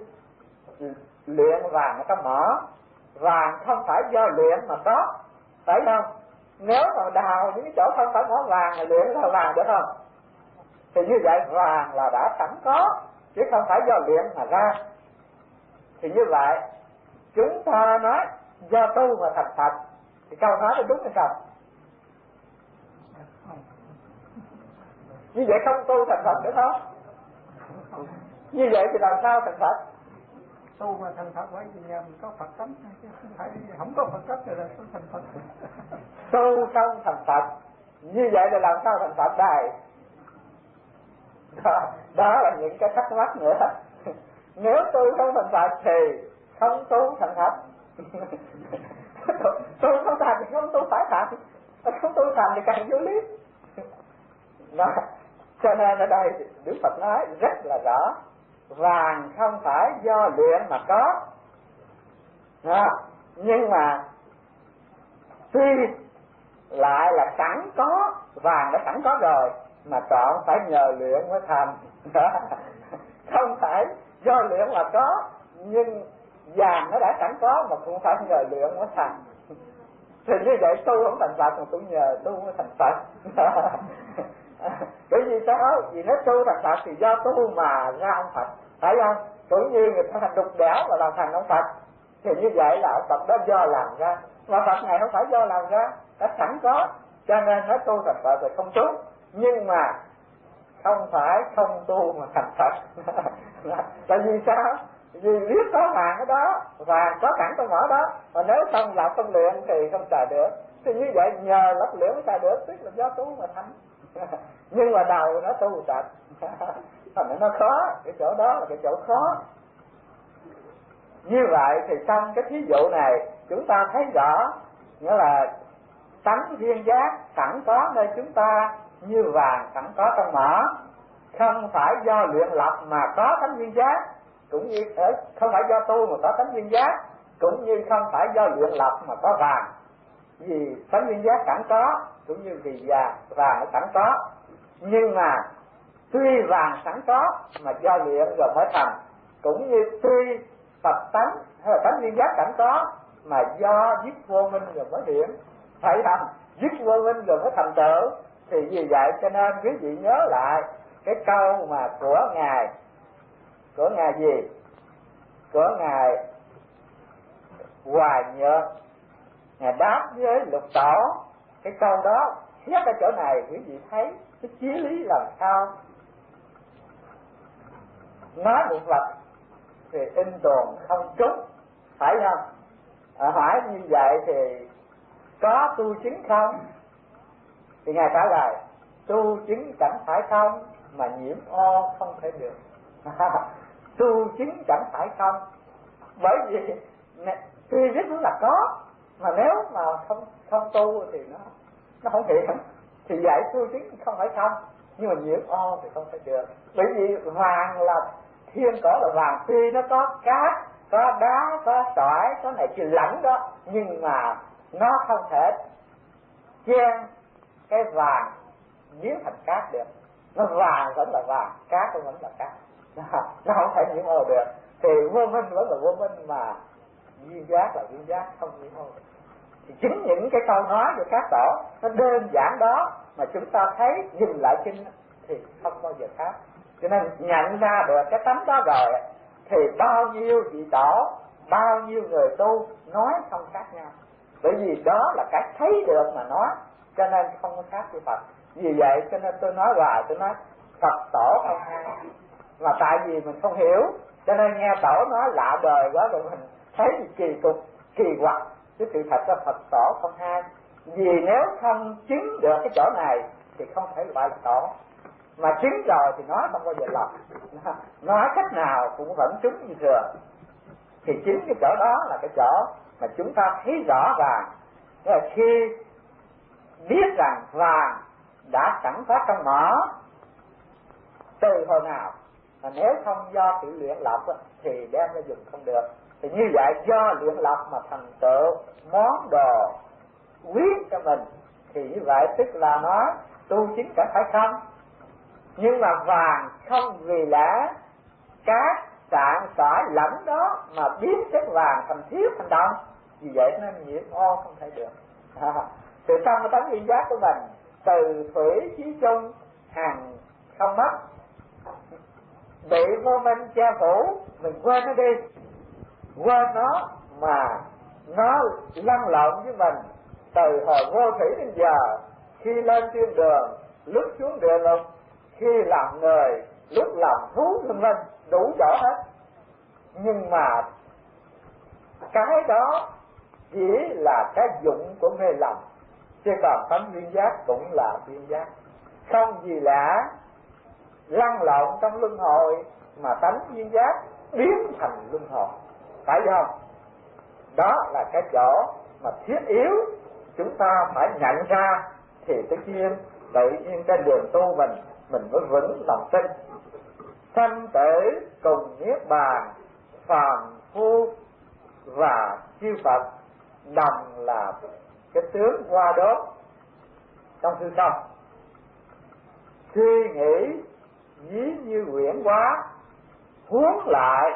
luyện vàng ở trong mỏ, vàng không phải do luyện mà có, phải không? Nếu mà đào những cái chỗ không phải mỏ vàng mà luyện ra vàng được không? Thì như vậy vàng là đã sẵn có, chứ không phải do luyện mà ra. Thì như vậy chúng ta nói do tu mà thành Phật, thì câu nói đó đúng hay không? Như vậy không tu thành Phật nữa không? Như vậy thì làm sao thành Phật? Tu mà thành Phật phải vì mình có Phật tánh, chứ không phải không có Phật tánh rồi là không thành Phật. Tu không thành Phật, như vậy là làm sao thành Phật đây? Đó, đó là những cái thắc mắc nữa. Nếu tu không thành Phật thì không tu thành Phật. Tu không thành thì không tu phải thành, không tu thành thì càng vô lý. Đó. Cho nên ở đây Đức Phật nói rất là rõ: vàng không phải do luyện mà có. Đó. Nhưng mà tuy lại là sẵn có, vàng đã sẵn có rồi mà chọn phải nhờ luyện mới thành. Đó. Không phải do luyện mà có, nhưng vàng nó đã sẵn có mà cũng phải nhờ luyện mới thành. Thì như vậy tu không thành Phật mà cũng nhờ tu mới thành Phật. Bởi vì sao? Vì nếu tu thành Phật thì do tu mà ra ông Phật, phải không? Cũng như người ta thành đục đẽo mà làm thành ông Phật, thì như vậy là ông Phật đó do làm ra. Mà Phật này không phải do làm ra, đã sẵn có, cho nên nói tu thành Phật rồi không trúng. Nhưng mà không phải không tu mà thành Phật. Tại vì sao? Vì biết có vàng ở đó, vàng có sẵn trong mỏ đó, mà nếu không làm không luyện thì không xài được. Thì như vậy nhờ lắp luyện mới xài được, tức là do tu mà thành. Nhưng mà đầu nó tu tập. Thành nó khó, cái chỗ đó là cái chỗ khó. Như vậy thì trong cái thí dụ này chúng ta thấy rõ, nghĩa là tánh duyên giác sẵn có nơi chúng ta như vàng sẵn có trong mỏ, không phải do luyện lập mà có tánh duyên giác, cũng như không phải do tu mà có tánh duyên giác, cũng như không phải do luyện lập mà có vàng. Vì tánh duyên giác sẵn có, cũng như vì vàng vàng nó sẵn có, nhưng mà tuy vàng sẵn có mà do luyện rồi mới thành, cũng như tuy Phật tánh hay là tánh duyên giác sẵn có mà do dứt vô minh rồi mới hiện, phải không? Dứt vô minh rồi mới thành tựu. Thì vì vậy cho nên quý vị nhớ lại cái câu mà của ngài của ngài gì của ngài Hoài Nhược, ngài đáp với Lục Tổ. Cái câu đó xét ở chỗ này quý vị thấy cái chí lý làm sao. Nói một vật thì in tồn không trúng, phải không? À, hỏi như vậy thì có tu chứng không? Thì ngài trả lời tu chứng chẳng phải không, mà nhiễm ô không thể được. Tu chứng chẳng phải không, bởi vì tuy biết nó là có, mà nếu mà không không tu thì nó nó không hiện. Thì vậy tu chứng không phải không, nhưng mà nhiễm ô thì không thể được. Bởi vì vàng là thiên cổ là vàng, tuy nó có cát, có đá, có sỏi, có này kia lẫn đó, nhưng mà nó không thể chen cái vàng biến thành cát được. Nó vàng vẫn là vàng, cát vẫn là cát, nó không thể nhiễm ô được. Thì vô minh vẫn là vô minh, mà duyên giác là duyên giác, không nhiễm ô. Thì chính những cái câu nói của các tổ nó đơn giản đó mà chúng ta thấy nhìn lại kinh thì không bao giờ khác. Cho nên nhận ra được cái tánh đó rồi thì bao nhiêu vị tổ, bao nhiêu người tu nói không khác nhau. Bởi vì đó là cái thấy được mà nói, cho nên không có khác với Phật. Vì vậy cho nên tôi nói hoài, tôi nói Phật tổ không hai. Mà tại vì mình không hiểu, cho nên nghe tổ nói lạ đời quá rồi mình thấy thì kỳ cục, kỳ quặc. Chứ sự thật là Phật tổ không hai. Vì nếu không chứng được cái chỗ này thì không thể gọi là tổ. Mà chứng rồi thì nói không bao giờ lầm, nói cách nào cũng vẫn trúng như thường. Thì chính cái chỗ đó là cái chỗ mà chúng ta thấy rõ ràng. Là khi biết rằng vàng đã sẵn có trong mỏ từ hồi nào, mà nếu không do sự luyện lập thì đem ra dùng không được. Thì như vậy do luyện lập mà thành tựu món đồ quý cho mình, thì như vậy tức là nói tu chính chẳng phải không. Nhưng mà vàng không vì lẽ cát sạn sỏi lẫn đó mà biến chất vàng thành thiết thành đồng, vì vậy nên nhiễm ô không thể được. À, từ trong cái tánh duyên giác của mình, từ thủy chí chung hàng không mất, bị vô minh che phủ, mình quên nó đi, quên nó mà nó lăn lộn với mình từ hồi vô thủy đến giờ. Khi lên thiên đường, lúc xuống địa ngục, khi làm người, lúc làm thú vân vân, đủ chỗ hết. Nhưng mà cái đó chỉ là cái dụng của mê lầm, chứ còn tánh duyên giác cũng là duyên giác. Không gì lạ lăn lộn trong luân hồi mà tánh duyên giác biến thành luân hồi, phải không? Đó là cái chỗ mà thiết yếu chúng ta phải nhận ra, thì tất nhiên tự nhiên trên đường tu mình mình mới vững lòng tin. Sanh tử cùng niết bàn, phàm phu và chư Phật đồng là cái tướng hoa đốt trong hư không. Suy nghĩ ví như quyển hóa, huống lại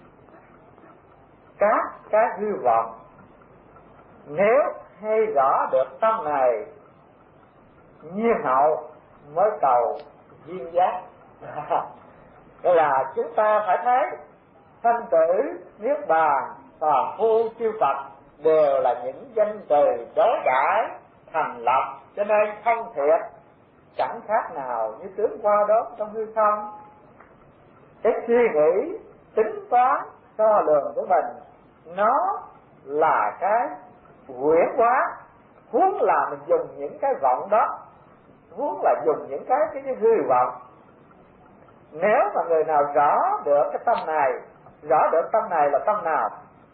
các cái hư vọng. Nếu hay rõ được tâm này, nhiên hậu mới cầu duyên giác. Đây là chúng ta phải thấy sanh tử, niết bàn, phàm phu, chư Phật đều là những danh từ đối đãi thành lập, cho nên không thiệt chẳng khác nào như tướng hoa đốt trong hư không. Cái suy nghĩ, tính toán, đo lường của mình nó là cái huyễn hóa, huống là mình dùng những cái vọng đó muốn là dùng những cái cái, cái hư vọng. Nếu mà người nào rõ được cái tâm này, rõ được tâm này là tâm nào,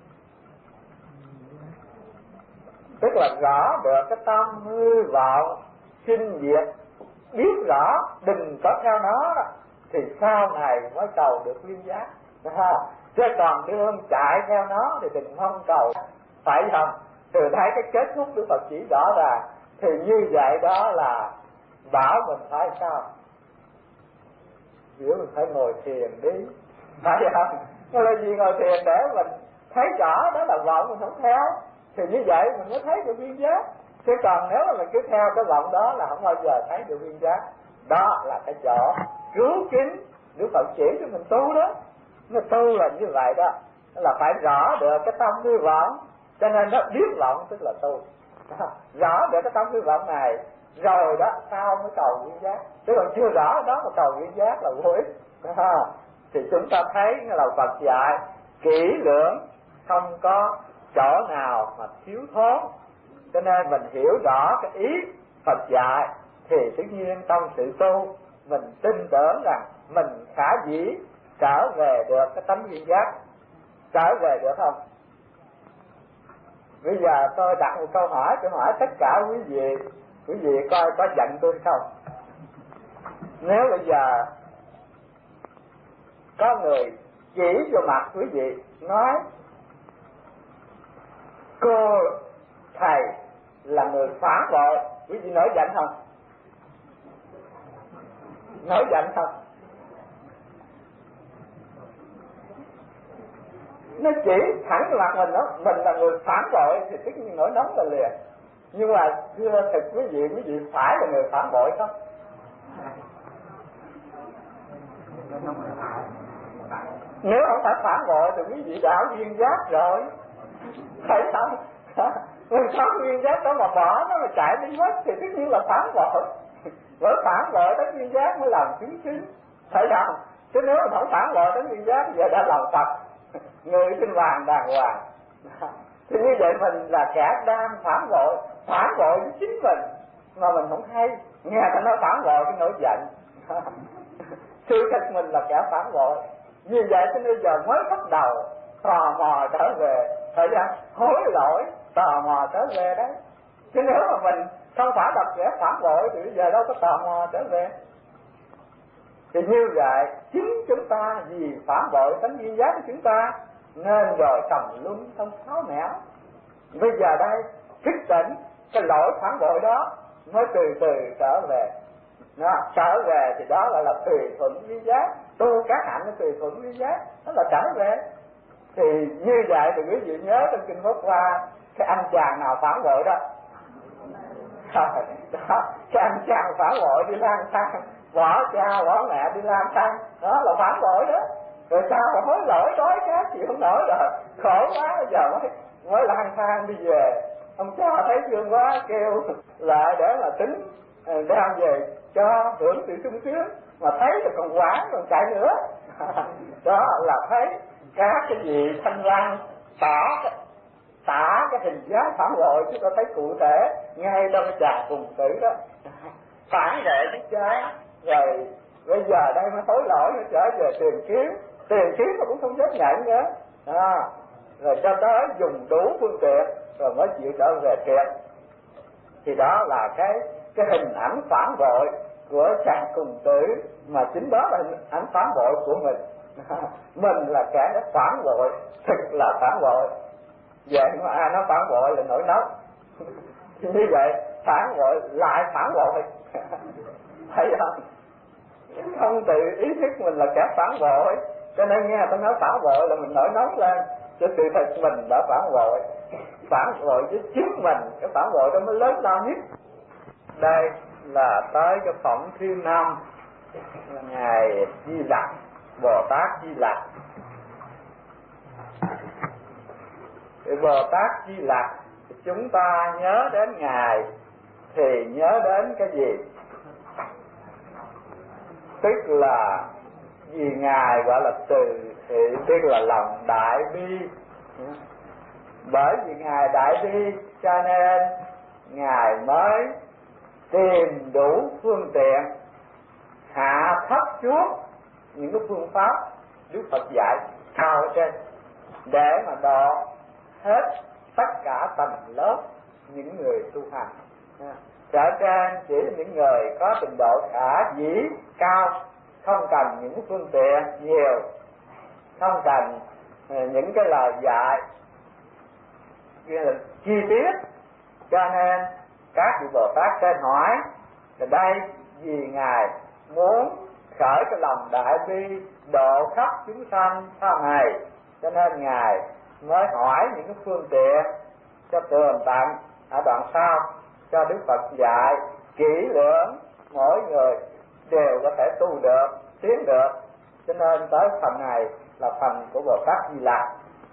tức là rõ được cái tâm hư vọng sinh diệt, biết rõ đừng có theo nó đó, thì sau này mới cầu được viên giác. Chứ còn đương chạy theo nó thì đừng mong cầu, phải không? Từ thấy cái kết thúc Đức Phật chỉ rõ ràng, thì như vậy đó là bảo mình phải sao? Biểu mình phải ngồi thiền đi, phải không? Nó là gì ngồi thiền để mình thấy rõ đó là vọng, mình không theo, thì như vậy mình mới thấy được viên giác. Chứ còn nếu mà mình cứ theo cái vọng đó là không bao giờ thấy được viên giác. Đó là cái chỗ cứu kính Đức Phật chỉ cho mình tu đó. Nó tu là như vậy đó, là phải rõ được cái tâm hư vọng, cho nên nó biết vọng tức là tu. Rõ được cái tâm hư vọng này rồi đó sau mới cầu viên giác. Chứ còn chưa rõ đó mà cầu viên giác là vô ích. Thì chúng ta thấy là Phật dạy kỹ lưỡng, không có chỗ nào mà thiếu thốn. Cho nên mình hiểu rõ cái ý Phật dạy thì tự nhiên trong sự tu mình tin tưởng rằng mình khả dĩ trở về được cái tánh viên giác. Trở về được không? Bây giờ tôi đặt một câu hỏi, tôi hỏi tất cả quý vị, quý vị coi có giận tôi không? Nếu bây giờ có người chỉ vô mặt quý vị nói cô thầy là người phản bội, quý vị nổi giận không? Nổi giận không? Nó chỉ thẳng mặt mình đó, mình là người phản bội thì tất nhiên nổi nóng là liền. Nhưng mà thưa thật quý vị, quý vị phải là người phản bội không? Nếu không phải phản bội thì quý vị đã viên giác rồi, phải không? Người sống viên giác đó mà bỏ nó mà chạy đi mất thì tất nhiên là phản bội. Bởi phản bội đến viên giác mới làm chứng chứng, phải không? Chứ nếu mà không phản bội đến viên giác giờ đã lòng Phật, người trên vàng đàng hoàng. Thì như vậy mình là kẻ đang phản bội, phản bội với chính mình mà mình không hay. Nghe ta nói phản bội cái nổi giận. Sự thật mình là kẻ phản bội. Như vậy cho nên giờ mới bắt đầu tò mò trở về, phải không? Hối lỗi tò mò trở về đấy. Chứ nếu mà mình không phải là kẻ phản bội thì bây giờ đâu có tò mò trở về. Thì như vậy chính chúng ta vì phản bội tánh viên giác của chúng ta nên rồi tầm luân không tháo nẻo. Bây giờ đây thức tỉnh cái lỗi phản bội đó mới từ từ trở về. Đó, trở về thì đó gọi là tùy thuận viên giác. Tu các hạnh nó tùy thuận viên giác, đó là trở về. Thì như vậy thì quý vị nhớ trong kinh Pháp Hoa, cái anh chàng nào phản bội đó, đó cái anh chàng phản bội đi lang thang, bỏ cha bỏ mẹ đi lang thang, đó là phản bội đó. Rồi sao mà hối lỗi đói khát chịu không nổi rồi, khổ quá bây giờ mới mới lang thang đi về. Ông cha thấy thương quá kêu lại để mà tính đem về cho hưởng sự sung sướng, mà thấy rồi còn quán còn chạy nữa. Đó là thấy các cái gì thanh văn tỏ tả cái hình dáng phản bội, chúng ta thấy cụ thể ngay trong cái chàng cùng tử đó, phản bội cái cha. Rồi bây giờ đây mới hối lỗi, mới trở về tiền kiếm, tiền kiếm mà cũng không dám nhận nữa. À, rồi cho tới dùng đủ phương tiện rồi mới chịu trở về thiện. Thì đó là cái cái hình ảnh phản bội của chàng cùng tử, mà chính đó là hình ảnh phản bội của mình. Mình là kẻ đã phản bội, thực là phản bội. Vậy mà ai nói phản bội là nổi nóng. Như vậy phản bội lại phản bội. Thấy không? Không tự ý thức mình là kẻ phản bội, cho nên nghe tôi nói phản bội là mình nổi nóng lên. Cho sự thật mình đã phản bội, phản bội với chính mình, cái phản bội đó mới lớn lao nhất. Đây là tới cái phẩm thứ năm là ngài Di Lặc, Bồ Tát Di Lặc. Thì Bồ Tát Di Lặc chúng ta nhớ đến ngài thì nhớ đến cái gì? Tức là vì ngài gọi là từ thiện, tức là lòng đại bi. Bởi vì ngài đại bi cho nên ngài mới tìm đủ phương tiện, hạ thấp xuống những cái phương pháp Đức Phật dạy cao ở trên, để mà độ hết tất cả tầng lớp những người tu hành. Trở trên chỉ là những người có trình độ khả dĩ cao, không cần những phương tiện nhiều, không cần những cái lời dạy chi tiết. Cho nên các vị Bồ Tát trên hỏi là đây vì Ngài muốn khởi cái lòng đại bi độ khắp chúng sanh sau này, cho nên Ngài mới hỏi những cái phương tiện cho tường tận ở đoạn sau, cho Đức Phật dạy kỹ lưỡng, mỗi người đều có thể tu được, tiến được. Cho nên tới phần này là phần của Bồ Tát Di Lặc.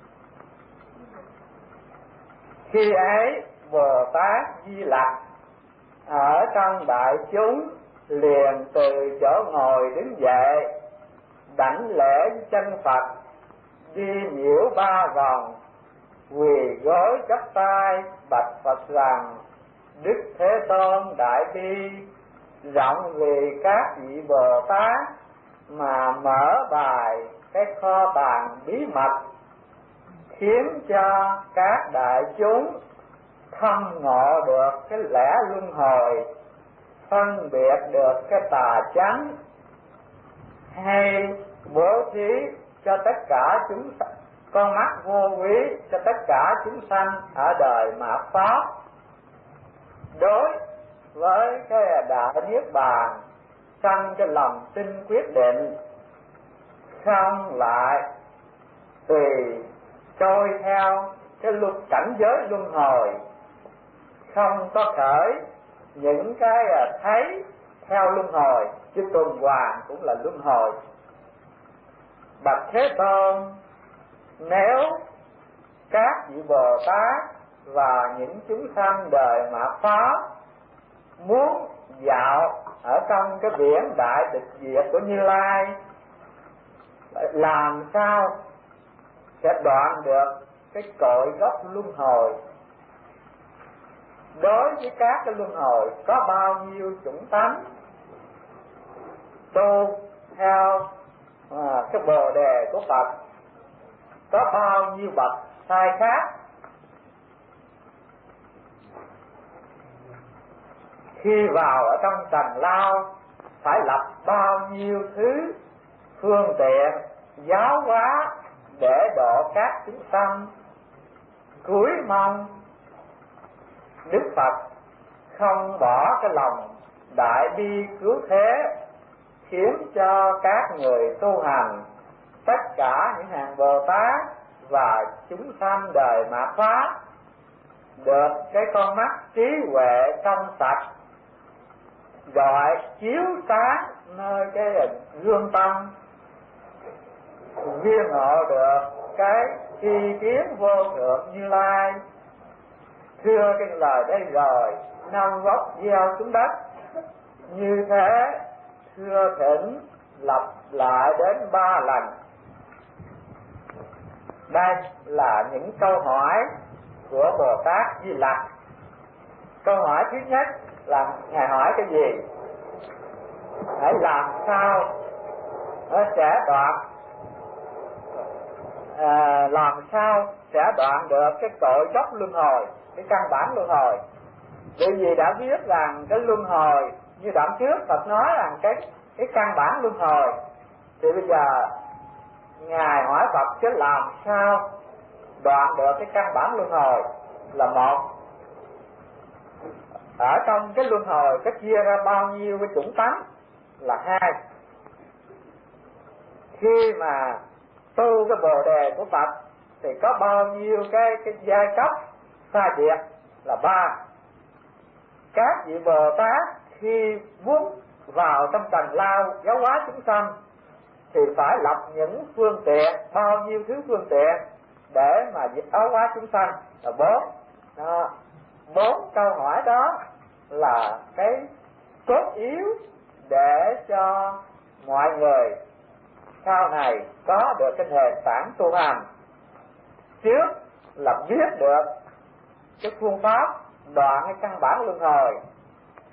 Khi ấy Bồ Tát Di Lặc ở trong đại chúng liền từ chỗ ngồi đứng dậy, đảnh lễ chân Phật, đi nhiễu ba vòng, quỳ gối chắp tay bạch Phật rằng: Đức Thế Tôn đại bi, rộng vì các vị Bồ Tát mà mở bài cái kho tàng bí mật, khiến cho các đại chúng thâm ngộ được cái lẽ luân hồi, phân biệt được cái tà chánh, hay bố thí cho tất cả chúng con mắt vô quý cho tất cả chúng sanh ở đời mạt pháp. Đối với cái đại niết bàn, sanh cái lòng tin quyết định, không lại tùy trôi theo cái luật cảnh giới luân hồi, không có khởi những cái thấy theo luân hồi, chứ tuần hoàn cũng là luân hồi. Bạch Thế Tôn, nếu các vị Bồ Tát và những chúng sanh đời mạt pháp muốn dạo ở trong cái biển đại tịch diệt của Như Lai, làm sao sẽ đoạn được cái cội gốc luân hồi? Đối với các cái luân hồi có bao nhiêu chủng tánh, tu theo à, cái bồ đề của Phật có bao nhiêu bậc sai khác. Khi vào ở trong trần lao phải lập bao nhiêu thứ phương tiện giáo hóa để độ các chúng sanh. Cuối mong Đức Phật không bỏ cái lòng đại bi cứu thế, khiến cho các người tu hành, tất cả những hàng Bồ Tát và chúng sanh đời mạt pháp được cái con mắt trí huệ trong sạch, gọi chiếu sáng nơi cái gương tâm, viên ngộ được cái tri kiến vô thượng Như Lai. Thưa cái lời đây rồi, năm gốc gieo xuống đất, như thế thưa thỉnh lặp lại đến ba lần. Đây là những câu hỏi của Bồ Tát Di Lặc. Câu hỏi thứ nhất là Ngài hỏi cái gì? Hãy làm sao nó sẽ đoạn à, làm sao sẽ đoạn được cái cội gốc luân hồi, cái căn bản luân hồi. Bởi vì đã biết rằng cái luân hồi, như đoạn trước Phật nói rằng cái cái căn bản luân hồi, thì bây giờ Ngài hỏi Phật chứ làm sao đoạn được cái căn bản luân hồi là một. Ở trong cái luân hồi có chia ra bao nhiêu cái chủng tánh là hai. Khi mà tu cái bồ đề của Phật thì có bao nhiêu cái cái giai cấp xa biệt là ba. Các vị Bồ Tát khi muốn vào trong trần lao giáo hóa chúng sanh thì phải lập những phương tiện, bao nhiêu thứ phương tiện để mà giáo hóa chúng sanh là bốn. Đó. Bốn câu hỏi đó là cái cốt yếu để cho mọi người sau này có được cái nền tảng tu hành. Trước là biết được cái phương pháp đoạn cái căn bản luân hồi,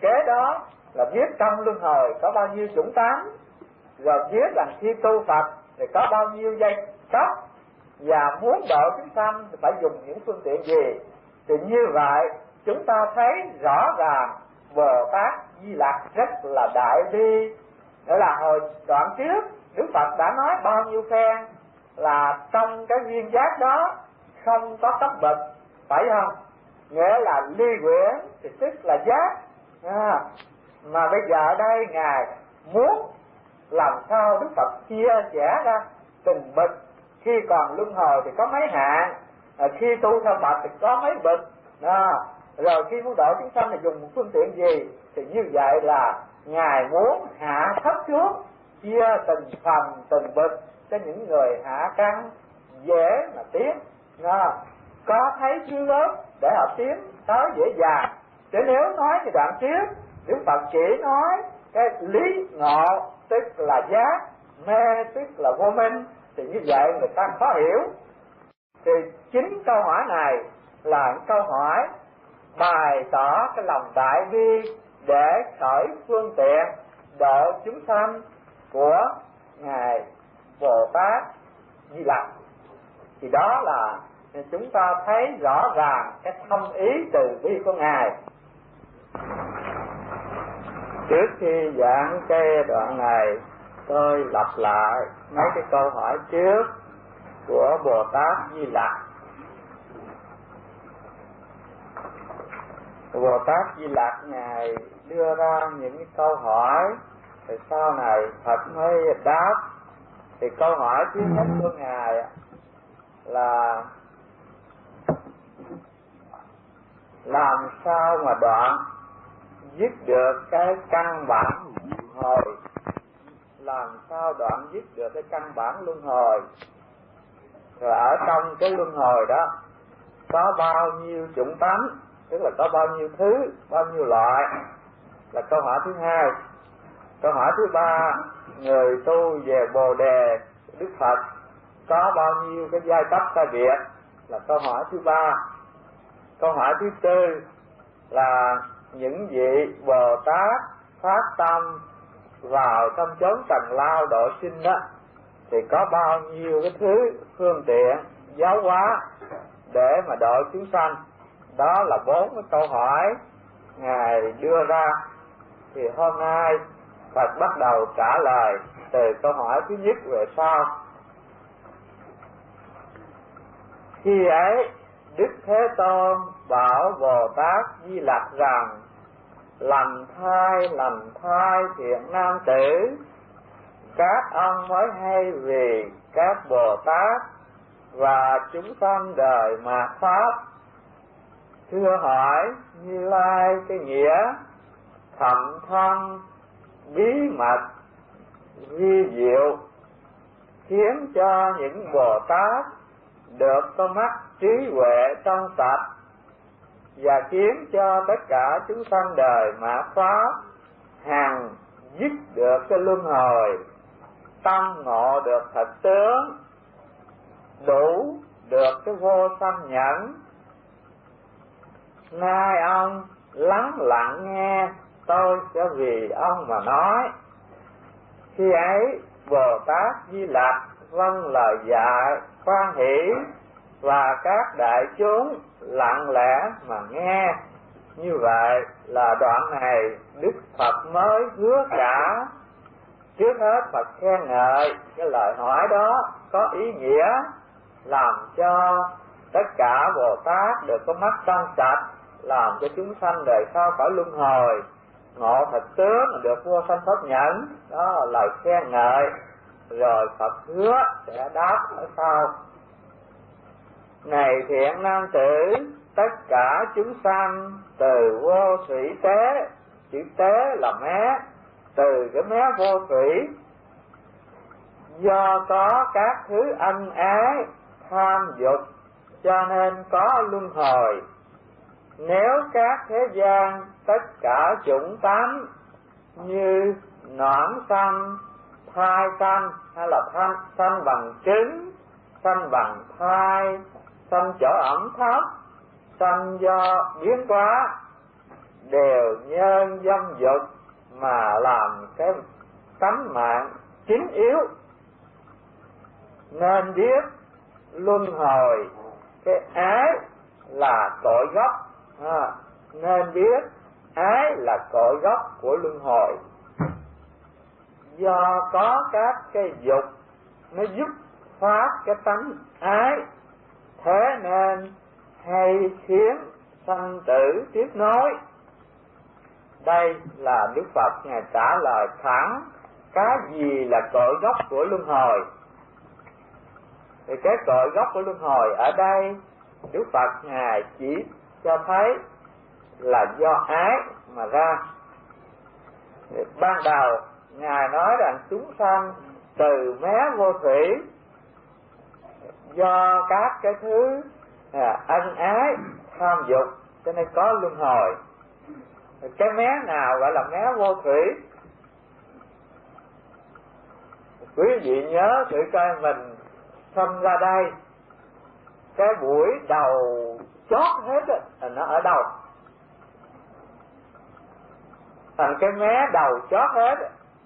kế đó là viết trong luân hồi có bao nhiêu chủng tánh, rồi viết rằng khi tu Phật thì có bao nhiêu giây cấp, và muốn độ chúng sanh thì phải dùng những phương tiện gì. Thì như vậy chúng ta thấy rõ ràng Bồ Tát Di Lặc rất là đại bi. Nghĩa là hồi đoạn trước Đức Phật đã nói bao nhiêu phen là trong cái duyên giác đó không có cấp bậc, phải không? Nghĩa là ly quyển thì tức là giác à, mà bây giờ ở đây Ngài muốn làm sao Đức Phật chia sẻ ra từng bậc. Khi còn luân hồi thì có mấy hạng, à, khi tu theo Phật thì có mấy bậc à, rồi khi muốn độ chúng sanh thì dùng một phương tiện gì. Thì như vậy là Ngài muốn hạ thấp xuống, chia từng phần từng bậc cho những người hạ căn dễ mà tiến à, có thấy chứ lớn để họ tiến tới dễ dàng. Chứ nếu nói thì đoạn trước Đức Phật chỉ nói cái lý ngộ tức là giác, mê tức là vô minh, thì như vậy người ta khó hiểu. Thì chính câu hỏi này là câu hỏi bày tỏ cái lòng đại bi để khởi phương tiện độ chúng sanh của Ngài Bồ Tát Di Lặc. Thì đó là chúng ta thấy rõ ràng cái thâm ý từ bi của Ngài. Trước khi giảng cái đoạn này, tôi lặp lại mấy cái câu hỏi trước của Bồ Tát Di Lặc. Bồ Tát Di Lặc Ngài đưa ra những cái câu hỏi, thì sau này Phật mới đáp. Thì câu hỏi thứ nhất của Ngài là làm sao mà đoạn dứt được cái căn bản luân hồi, làm sao đoạn dứt được cái căn bản luân hồi. Rồi ở trong cái luân hồi đó có bao nhiêu chủng tánh, tức là có bao nhiêu thứ, bao nhiêu loại, là câu hỏi thứ hai. Câu hỏi thứ ba, người tu về Bồ Đề Đức Phật có bao nhiêu cái giai cấp sai biệt, là câu hỏi thứ ba. Câu hỏi thứ tư là những vị Bồ Tát phát tâm vào trong chốn trần lao độ sinh đó thì có bao nhiêu cái thứ phương tiện giáo hóa để mà độ chúng sanh. Đó là bốn cái câu hỏi Ngài đưa ra. Thì hôm nay Phật bắt đầu trả lời từ câu hỏi thứ nhất về sau. Khi ấy Đức Thế Tôn bảo Bồ Tát Di Lặc rằng: lành thai, lành thai thiện nam tử, các ông mới hay vì các Bồ Tát và chúng sanh đời mạt pháp. Thưa hỏi Như Lai cái nghĩa thậm thân bí mật vi diệu, khiến cho những Bồ Tát được có mắt trí huệ trong sạch, và khiến cho tất cả chúng sanh đời mạt pháp hằng dứt được cái luân hồi, tâm ngộ được thật tướng, đủ được cái vô sanh nhẫn. Nay ông lắng lặng nghe, tôi sẽ vì ông mà nói. Khi ấy Bồ Tát Di Lặc vâng lời dạy khoan hỷ, và các đại chúng lặng lẽ mà nghe. Như vậy là đoạn này Đức Phật mới hứa cả. Trước hết Phật khen ngợi cái lời hỏi đó có ý nghĩa làm cho tất cả Bồ Tát được có mắt trong sạch, làm cho chúng sanh đời sau khỏi luân hồi, ngộ thật tướng được vô sanh pháp nhẫn. Đó là lời khen ngợi. Rồi Phật hứa sẽ đáp ở sau: này thiện nam tử, tất cả chúng sanh từ vô thủy tế, chữ tế là mé, từ cái mé vô thủy, do có các thứ ân ái tham dục cho nên có luân hồi. Nếu các thế gian tất cả chủng tánh như noãn sanh, thai sanh, hay là sanh, sanh bằng trứng, sanh bằng thai, sanh chỗ ẩm thấp, sanh do biến hóa, đều nhân dâm dục mà làm cái tánh mạng chính yếu, nên biết luân hồi cái ái là cội gốc, à, nên biết ái là cội gốc của luân hồi. Do có các cái dục nó giúp phát cái tánh ái, thế nên hay khiến sanh tử tiếp nối. Đây là Đức Phật Ngài trả lời thẳng cái gì là cội gốc của luân hồi. Thì cái cội gốc của luân hồi ở đây Đức Phật Ngài chỉ cho thấy là do ái mà ra. Thì ban đầu Ngài nói rằng chúng sanh từ mé vô thủy, do các cái thứ à, ân ái tham dục cho nên có luân hồi. Cái mé nào gọi là mé vô thủy? Quý vị nhớ thử coi mình sinh ra đây, cái buổi đầu chót hết á, nó ở đâu? Thành cái mé đầu chót hết,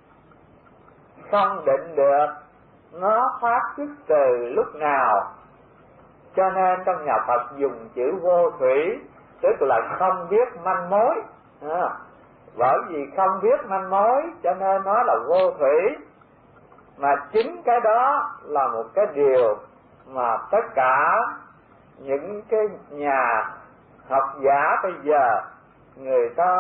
không định được nó phát xuất từ lúc nào. Cho nên trong nhà Phật dùng chữ vô thủy, tức là không biết manh mối. À, bởi vì không biết manh mối cho nên nó là vô thủy. Mà chính cái đó là một cái điều mà tất cả những cái nhà học giả bây giờ người ta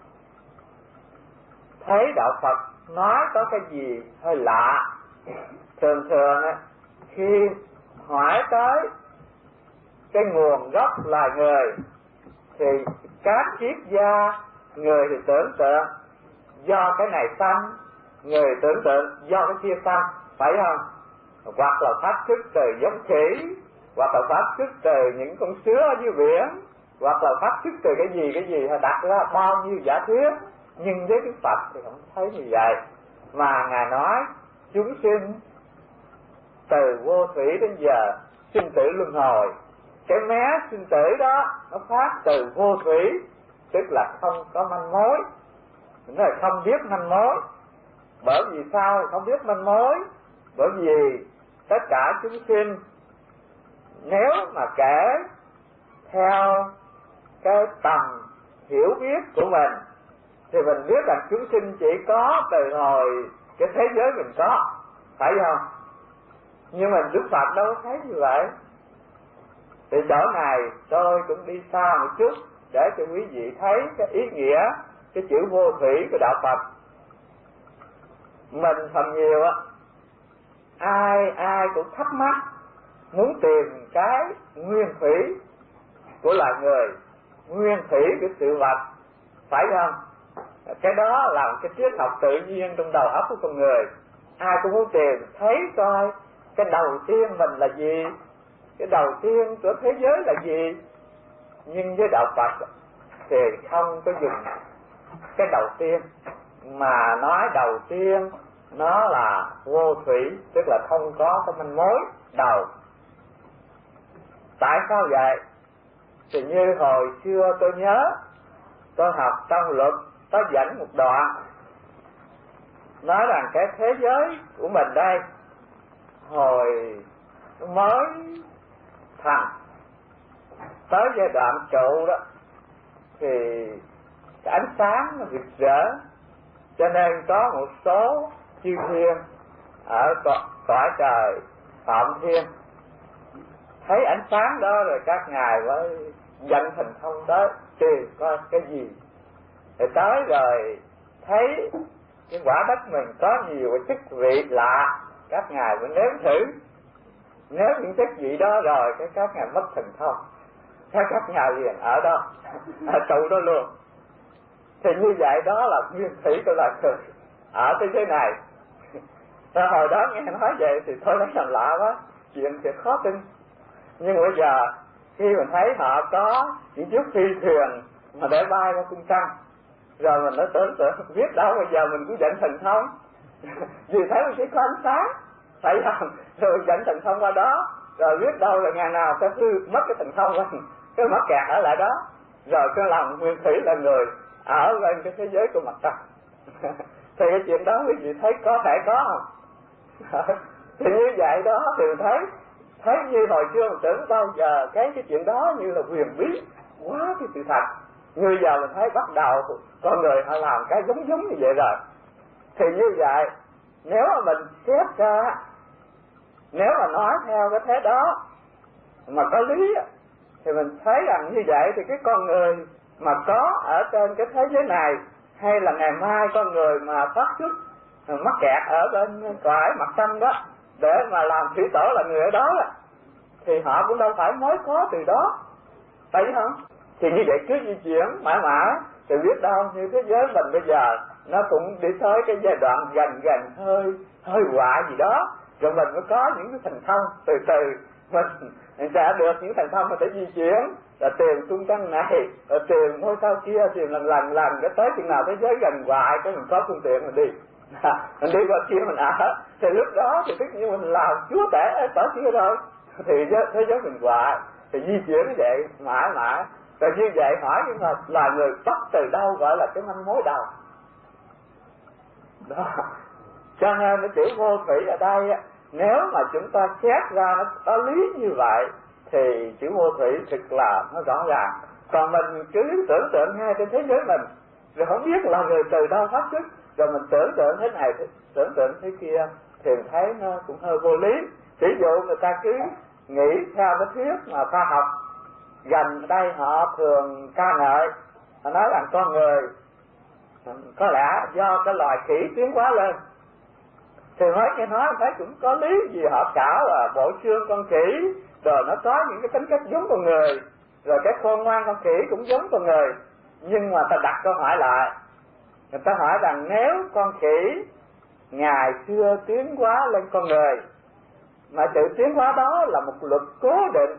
thấy đạo Phật nói có cái gì hơi lạ. Thường thường khi hỏi tới cái nguồn gốc là người thì các triết gia, người thì tưởng tượng do cái này sanh, người tưởng tượng do cái kia sanh, phải không? Hoặc là phát xuất từ giống khỉ, hoặc là phát xuất từ những con sứa ở dưới biển, hoặc là phát xuất từ cái gì cái gì, họ đặt ra bao nhiêu giả thuyết. Nhưng với Đức Phật thì không thấy như vậy, mà Ngài nói chúng sinh từ vô thủy đến giờ sinh tử luân hồi. Cái mé sinh tử đó nó phát từ vô thủy, tức là không có manh mối, nó là không biết manh mối. Bởi vì sao không biết manh mối? Bởi vì tất cả chúng sinh nếu mà kể theo cái tầm hiểu biết của mình thì mình biết rằng chúng sinh chỉ có từ hồi cái thế giới mình có, phải không? Nhưng mà Đức Phật đâu có thấy như vậy. Thì chỗ này tôi cũng đi xa một chút để cho quý vị thấy cái ý nghĩa cái chữ vô thủy của đạo Phật. Mình phần nhiều á, ai ai cũng thắc mắc muốn tìm cái nguyên thủy của loài người, nguyên thủy của sự vật, phải không? Cái đó là cái triết học tự nhiên trong đầu óc của con người. Ai cũng muốn tìm thấy coi cái đầu tiên mình là gì, cái đầu tiên của thế giới là gì. Nhưng với đạo Phật thì không có dùng cái đầu tiên, mà nói đầu tiên nó là vô thủy, tức là không có cái manh mối đầu. Tại sao vậy? Thì như hồi xưa tôi nhớ tôi học trong luật có dẫn một đoạn nói rằng cái thế giới của mình đây hồi mới thành tới giai đoạn trụ đó thì cái ánh sáng nó rực rỡ, cho nên có một số chư thiên ở cõi trời Phạm Thiên thấy ánh sáng đó rồi các ngài mới dẫn thần thông tới tìm coi cái gì. Thì tới rồi thấy cái quả đất mình có nhiều cái chất vị lạ, các ngài mới nếm thử. Nếu những chất vị đó rồi cái các ngài mất thần thông, các các ngài liền ở đó ở trụ đó luôn. Thì như vậy đó là nguyên thủy của loài người ở thế giới này. Và hồi đó nghe nói vậy thì tôi thấy làm lạ quá, chuyện thì khó tin. Nhưng bây giờ khi mình thấy họ có những chiếc phi thuyền mà để bay qua cung trăng, rồi mình nói tưởng tượng biết đâu bây giờ mình cũng dẫn thần thông vì thấy một cái có ánh sáng, phải không? Rồi dẫn thần thông qua đó, rồi biết đâu là ngày nào sẽ hư mất cái thần thông mình, cái mắc kẹt ở lại đó, rồi cái lòng nguyên thủy là người ở bên cái thế giới của mặt trăng. Thì cái chuyện đó quý vị thấy có thể có không? Thì như vậy đó thì thấy thấy như hồi xưa mình tưởng bao giờ cái cái chuyện đó như là huyền bí quá cái sự thật. Như giờ mình thấy bắt đầu con người họ làm cái giống giống như vậy rồi. Thì như vậy nếu mà mình xét ra, nếu mà nói theo cái thế đó mà có lý thì mình thấy rằng như vậy thì cái con người mà có ở trên cái thế giới này, hay là ngày mai con người mà phát xuất mắc kẹt ở bên cõi mặt trăng đó để mà làm thủy tổ là người ở đó, đó thì họ cũng đâu phải mới có từ đó, phải không? Thì như vậy cứ di chuyển mãi mãi thì biết đâu như thế giới mình bây giờ nó cũng đi tới cái giai đoạn gần gần hơi hơi hoại gì đó, rồi mình mới có những cái thành thông từ từ mình, mình sẽ được những thành thông, mình sẽ di chuyển là tìm trung tâm này, rồi tìm ngôi sao kia, tìm lần lần lần cái tới chừng nào thế giới gần hoại cái mình có phương tiện mình đi. Mình đi qua kia mình ở, thì lúc đó thì tất nhiên mình làm chúa tể ở kia thôi, thì thế giới mình hoại thì di chuyển như vậy mãi mãi. Rồi như vậy hỏi nhưng mà là người bắt từ đâu gọi là cái manh mối đầu đó. Cho nên cái chữ vô thủy ở đây á, nếu mà chúng ta xét ra nó có lý như vậy thì chữ vô thủy thực là nó rõ ràng. Còn mình cứ tưởng tượng ngay trên thế giới mình rồi không biết là người từ đâu phát xuất, rồi mình tưởng tượng thế này tưởng tượng thế kia thì thấy nó cũng hơi vô lý. Ví dụ người ta cứ nghĩ theo cái thuyết mà khoa học gần đây họ thường ca ngợi, họ nói rằng con người có lẽ do cái loài khỉ tiến hóa lên, thì mới nghe nói thấy cũng có lý, vì họ cả là bộ xương con khỉ, rồi nó có những cái tính cách giống con người, rồi cái khôn ngoan con khỉ cũng giống con người. Nhưng mà ta đặt câu hỏi lại, người ta hỏi rằng nếu con khỉ ngày xưa tiến hóa lên con người, mà sự tiến hóa đó là một luật cố định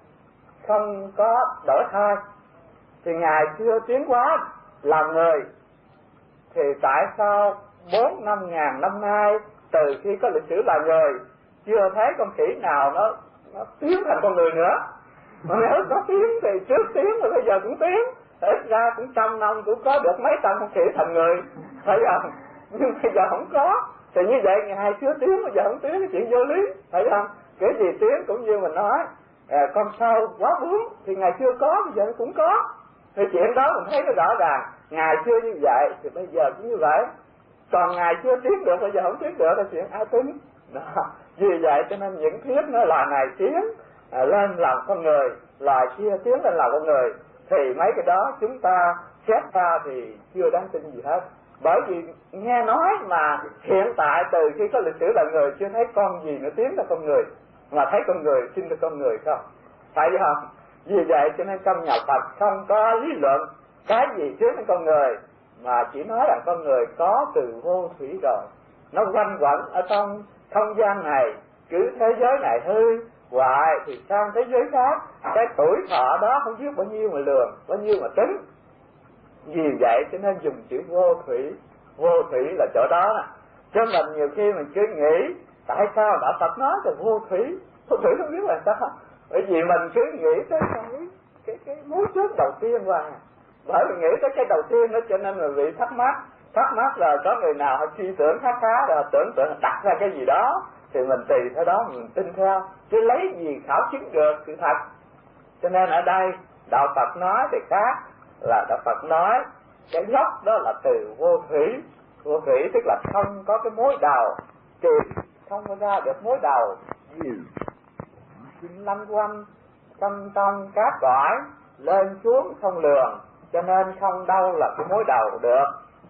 không có đổi thay, thì ngày xưa tiến hóa làm người, thì tại sao bốn năm ngàn năm nay từ khi có lịch sử là người chưa thấy con khỉ nào nó nó tiến thành con người nữa? Mà nếu có tiến thì trước tiến rồi bây giờ cũng tiến, ít ra cũng trăm năm cũng có được mấy trăm con khỉ thành người, phải không? Nhưng bây giờ không có, thì như vậy ngày xưa tiến bây giờ không tiến, cái chuyện vô lý, phải không? Cái gì tiến cũng như mình nói, à, con sâu quá bướm thì ngày xưa có bây giờ cũng có, thì chuyện đó mình thấy nó rõ ràng. Ngày xưa như vậy thì bây giờ cũng như vậy, còn ngày xưa tiến được bây giờ không tiến được là chuyện ai tính đó. Vì vậy cho nên những thuyết nó loài này tiến à, lên làm con người, loài kia tiến lên làm con người, thì mấy cái đó chúng ta xét ra thì chưa đáng tin gì hết. Bởi vì nghe nói mà hiện tại từ khi có lịch sử là người chưa thấy con gì nữa tiến ra con người, mà thấy con người sinh ra con người không, phải không? Vì vậy cho nên trong nhà Phật không có lý luận cái gì trước đến con người, mà chỉ nói rằng con người có từ vô thủy rồi, nó quanh quẩn ở trong không gian này, cứ thế giới này hư hoại thì sang thế giới khác, cái tuổi thọ đó không biết bao nhiêu mà lường, bao nhiêu mà tính. Vì vậy cho nên dùng chữ vô thủy, vô thủy là chỗ đó nè. Cho mình nhiều khi mình cứ nghĩ tại sao đạo Phật nói là vô thủy, vô thủy không biết là sao, bởi vì mình cứ nghĩ tới cái cái cái mối trước đầu tiên qua, bởi vì nghĩ tới cái đầu tiên đó cho nên là bị thắc mắc. Thắc mắc là có người nào họ suy tưởng khá khá rồi tưởng tượng đặt ra cái gì đó thì mình tùy theo đó mình tin theo, chứ lấy gì khảo chứng được sự thật. Cho nên ở đây đạo Phật nói thì khác, là đạo Phật nói cái gốc đó là từ vô thủy. Vô thủy tức là không có cái mối đầu, thì không có ra được mối đầu gì lanh quanh trong trong các cõi lên xuống không lường, cho nên không đâu là cái mối đầu được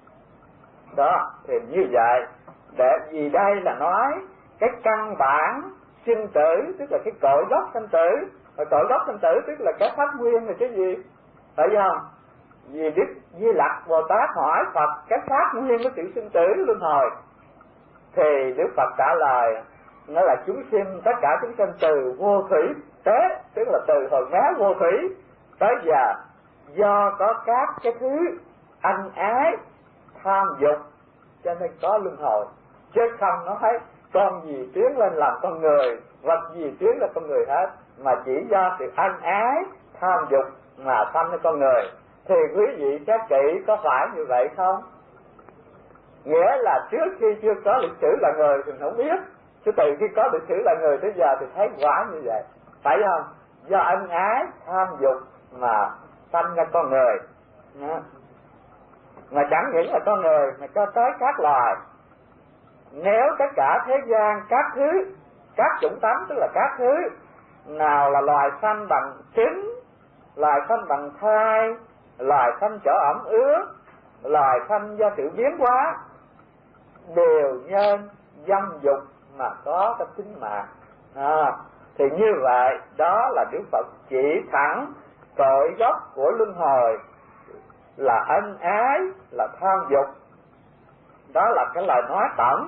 đó. Thì như vậy để vì đây là nói cái căn bản sinh tử, tức là cái cội gốc sinh tử. Và cội gốc sinh tử tức là cái pháp nguyên là cái gì, phải không? Vì Đức Di Lặc Bồ Tát hỏi Phật cái pháp nguyên của sự sinh tử luân hồi, thì Đức Phật trả lời nó là chúng sinh, tất cả chúng sinh từ vô thủy tế, tức là từ hồi ngá vô thủy tới giờ, do có các cái thứ ân ái tham dục cho nên có luân hồi, chứ không nói con gì tiến lên làm con người, vật gì tiến lên con người hết, mà chỉ do sự ân ái tham dục mà sanh lên con người. Thì quý vị xét kỹ có phải như vậy không? Nghĩa là trước khi chưa có lịch sử là người thì không biết, chứ từ khi có lịch sử là người tới giờ thì thấy quả như vậy, phải không? Do ân ái tham dục mà sanh ra con người, mà chẳng những là con người mà cho tới các loài. Nếu tất cả thế gian các thứ, các chủng tánh, tức là các thứ nào là loài sanh bằng trứng, loài sanh bằng thai, loài sanh trở ẩm ướt, loài sanh do sự biến hóa, đều nhân dâm dục mà có cái tính mạng. À, thì như vậy đó là Đức Phật chỉ thẳng cội gốc của luân hồi là ân ái, là tham dục. Đó là cái lời nói tổng.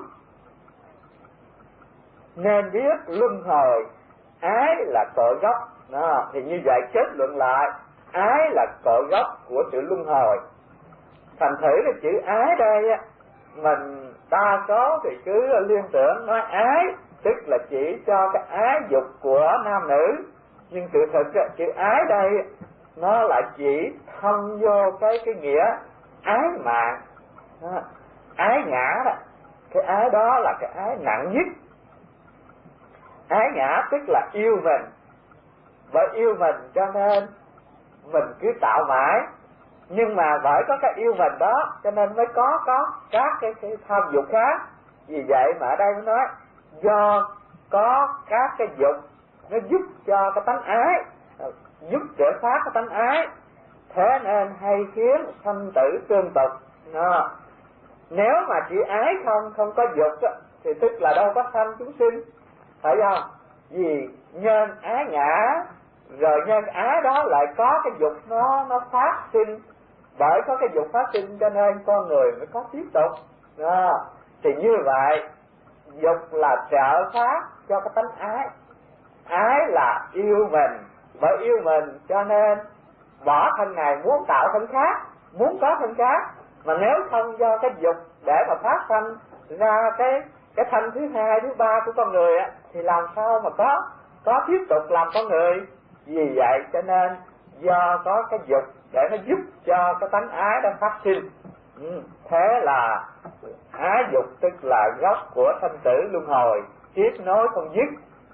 Nên biết luân hồi, ái là cội gốc. Đó, thì như vậy kết luận lại, ái là cội gốc của sự luân hồi. Thành thử cái chữ ái đây á, mình đa số thì cứ liên tưởng nói ái, tức là chỉ cho cái ái dục của nam nữ. Nhưng sự thật á, chữ ái đây nó lại chỉ thông vô cái cái nghĩa ái mạng. Đó. Ái ngã đó, cái ái đó là cái ái nặng nhất. Ái ngã tức là yêu mình, bởi yêu mình cho nên mình cứ tạo mãi. Nhưng mà bởi có cái yêu mình đó cho nên mới có có các cái, cái tham dục khác. Vì vậy mà ở đây mới nói do có các cái dục nó giúp cho cái tánh ái, giúp trợ phát cái tánh ái, thế nên hay khiến sanh tử tương tục. Đó. Nếu mà chỉ ái không, không có dục á, thì tức là đâu có sanh chúng sinh, phải không? Vì nhân ái ngã, rồi nhân ái đó lại có cái dục nó nó phát sinh. Bởi có cái dục phát sinh cho nên con người mới có tiếp tục. Đó. Thì như vậy dục là trợ phát cho cái tánh ái. Ái là yêu mình, bởi yêu mình cho nên bỏ thân này muốn tạo thân khác, muốn có thân khác. Mà nếu không do cái dục để mà phát sanh ra cái cái thân thứ hai, thứ ba của con người á, thì làm sao mà có có tiếp tục làm con người. Vì vậy cho nên do có cái dục để nó giúp cho cái tánh ái đó phát sinh. Ừ. Thế là ái dục tức là gốc của sanh tử luân hồi, tiếp nối không dứt.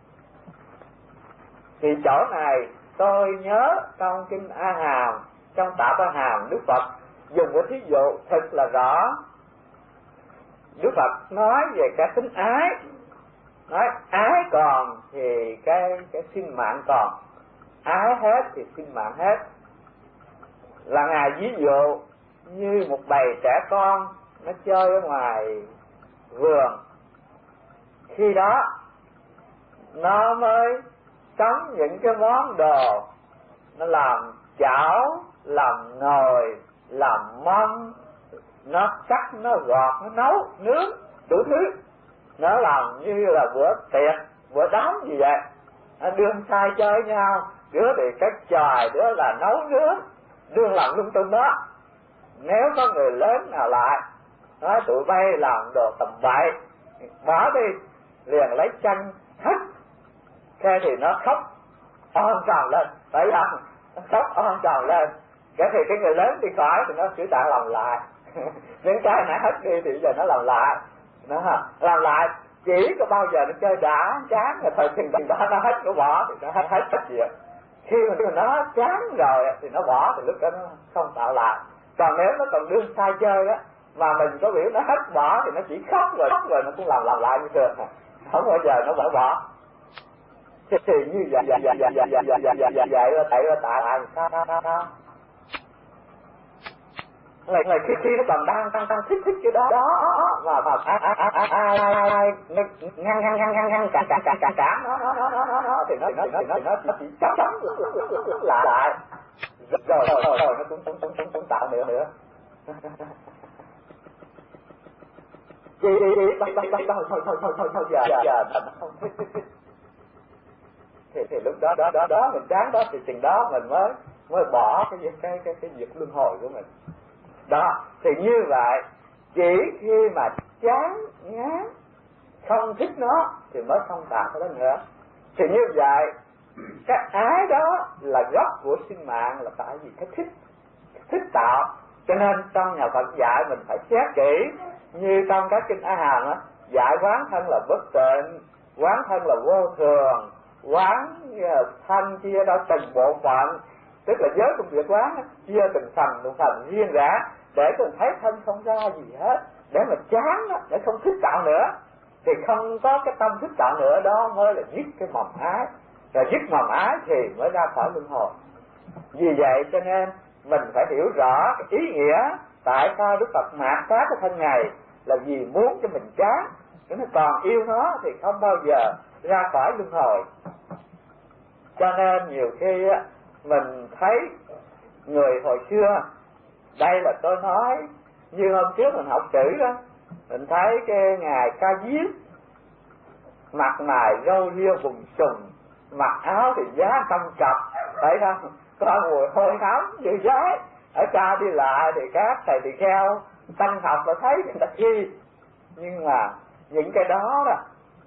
Thì chỗ này tôi nhớ trong kinh A Hàm, trong Tạp A Hàm, Đức Phật dùng cái thí dụ thật là rõ. Đức Phật nói về cái tính ái, nói ái còn thì cái cái sinh mạng còn, ái hết thì sinh mạng hết. Là ngài ví dụ như một bầy trẻ con nó chơi ở ngoài vườn, khi đó nó mới sống những cái món đồ, nó làm chảo, làm nồi, làm mâm, nó cắt, nó gọt, nó nấu, nướng, đủ thứ. Nó làm như là bữa tiệc, bữa đám gì vậy. Nó đương sai chơi nhau, đứa thì cắt chòi, đứa là nấu nướng, đương làm lung tung đó. Nếu có người lớn nào lại nói tụi bay làm đồ tầm bậy, bỏ đi, liền lấy chân hất. Thế thì nó khóc on tròn lên, phải không? Nó khóc on tròn lên. Cái thì cái người lớn đi khỏi thì nó sửa tạng làm lại. Những cái nãy hết đi thì giờ nó làm lại. Nó làm lại chỉ có bao giờ nó chơi đã chán rồi thời chừng đó nó hết, nó bỏ thì nó hết hết tất gì. Khi mà nó chán rồi thì nó bỏ thì lúc đó nó không tạo lại. Còn nếu nó còn đương sai chơi á, mà mình có biểu nó hết bỏ thì nó chỉ khóc rồi khóc rồi nó cũng làm làm lại như thường, không bao giờ nó bỏ bỏ. Thì như vậy vậy vậy vậy vậy vậy vậy vậy vậy vậy là tại là tại sao sao sao ngày ngày khi khi nó còn đang đang đang thích thích cái đó đó mà mà ai ai ai ai ai ai ngăn ngăn ngăn ngăn ngăn cả cả cả cả cả nó nó nó nó nó thì nó thì nó thì nó nó nó chỉ chấm chấm lại lại rồi rồi rồi nó cũng cũng cũng cũng cũng tạo nữa nữa đi đi đi bắt bắt bắt thôi thôi thôi thôi thôi thôi giờ giờ không thích thích thì thì lúc đó đó đó đó mình chán đó thì chừng đó mình mới mới bỏ cái cái cái cái việc luân hồi của mình. Đó, thì như vậy chỉ khi mà chán ngán không thích nó thì mới không tạo cái đó nữa. Thì như vậy cái ái đó là gốc của sinh mạng, là tại vì cái thích, cái thích tạo. Cho nên trong nhà Phật dạy mình phải xét kỹ, như trong các kinh A Hàm á, dạy quán thân là bất tịnh, quán thân là vô thường, quán thân chia ra từng bộ phận, tức là giới công việc quán chia từng phần từng phần riêng rẽ, để mình thấy thân không ra gì hết, để mà chán đó, để không thích tạo nữa, thì không có cái tâm thích tạo nữa, đó mới là dứt cái mầm ái. Rồi dứt mầm ái thì mới ra khỏi luân hồi. Vì vậy cho nên mình phải hiểu rõ cái ý nghĩa tại sao Đức Phật mạt sát cái thân này, là vì muốn cho mình chán. Nếu nó còn yêu nó thì không bao giờ ra khỏi luân hồi. Cho nên nhiều khi mình thấy người hồi xưa, đây là tôi nói như hôm trước mình học chữ đó, mình thấy cái ngài Ca Diếp mặt mày râu ria vùng sùng, mặc áo thì giá trăm cặp, phải không? Có mùi hôi hám như giấy. Ở cha đi lại thì các thầy tỳ kheo tăng học là thấy người ta chi. Nhưng mà những cái đó đó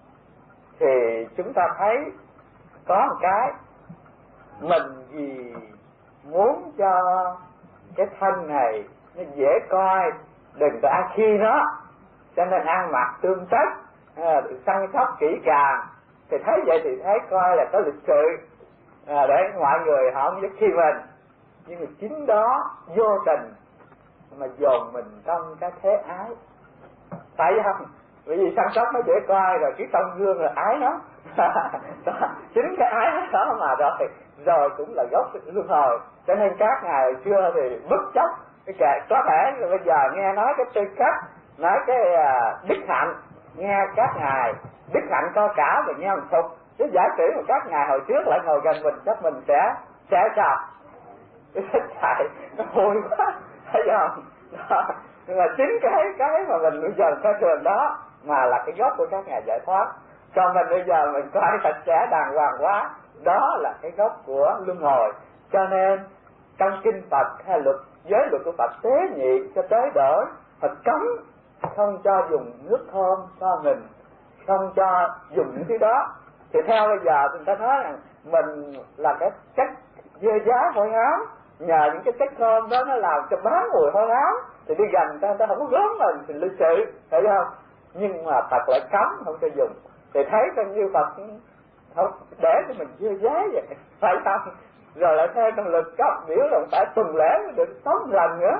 thì chúng ta thấy có một cái, mình vì muốn cho cái thân này nó dễ coi, đừng có ăn khi nó, cho nên ăn mặc tương tất, à, săn sóc kỹ càng, thì thấy vậy thì thấy coi là có lịch sự, à, để mọi người họ không dứt khi mình. Nhưng mà chính đó vô tình mà dồn mình trong cái thế ái, phải không? Bởi vì săn sóc nó dễ coi, rồi cái trong gương là ái nó. Chính cái ái đó mà rồi rồi cũng là gốc luân hồi. Cho nên các ngài xưa thì bất chấp cái kệ, có thể là bây giờ nghe nói cái tư cách, nói cái uh, đức hạnh, nghe các ngài đức hạnh co cả và nghe mình phục, chứ giả sử mà các ngài hồi trước lại ngồi gần mình, chắc mình sẽ sẽ sao? Cái thích chạy nó vui quá, thấy không? Đó. Nhưng mà chính cái cái mà mình bây giờ coi thường đó mà là cái gốc của các ngài giải thoát. Còn mình bây giờ mình coi sạch sẽ đàng hoàng quá, đó là cái gốc của luân hồi. Cho nên trong kinh Phật hay luật giới luật của Phật tế nhị cho tới đổi, Phật cấm không cho dùng nước thơm cho mình, không cho dùng những thứ đó. Thì theo bây giờ người ta nói rằng mình là cái chất dơ giá hôi hám, nhờ những cái chất thơm đó nó làm cho bám mùi hôi hám, thì đi gần người ta, người ta không có gớm mình thì lịch sự, thấy không? Nhưng mà Phật lại cấm không cho dùng, thì thấy coi như Phật không để cho mình dơ giá vậy, phải không? Rồi lại theo trong lực cấp biểu là phải tuần lễ mới được sống lần nữa.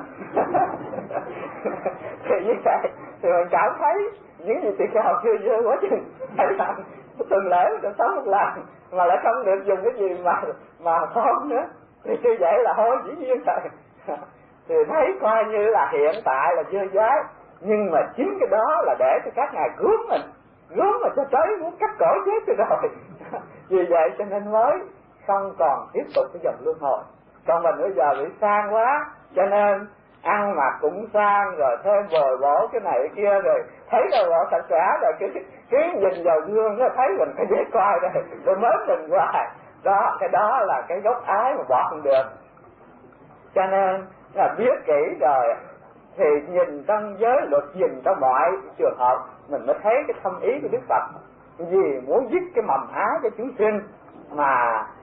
Thì như vậy thì mình cảm thấy những gì tỳ kheo chưa dơ quá chừng, phải không? Tuần lễ mới được sống một lần mà lại không được dùng cái gì mà mà không nữa, thì như vậy là thôi dĩ nhiên rồi. Thì thấy coi như là hiện tại là dơ giá, nhưng mà chính cái đó là để cho các ngài gớm mình, gớm mà cho tới muốn cắt cổ chết rồi. Vì vậy cho nên mới không còn tiếp tục cái dòng luân hồi. Còn mình bây giờ bị sang quá, cho nên ăn mặc cũng sang, rồi thêm bồi bổ cái này cái kia, rồi thấy là bộ sạch sẽ, rồi cái cái nhìn vào gương nó thấy mình cái dễ coi rồi, rồi mới mình hoài. Đó, cái đó là cái gốc ái mà bỏ không được. Cho nên là biết kỹ rồi thì nhìn trong giới luật, nhìn trong mọi trường hợp mình mới thấy cái thâm ý của Đức Phật. Vì muốn dứt cái mầm ái cho chúng sinh mà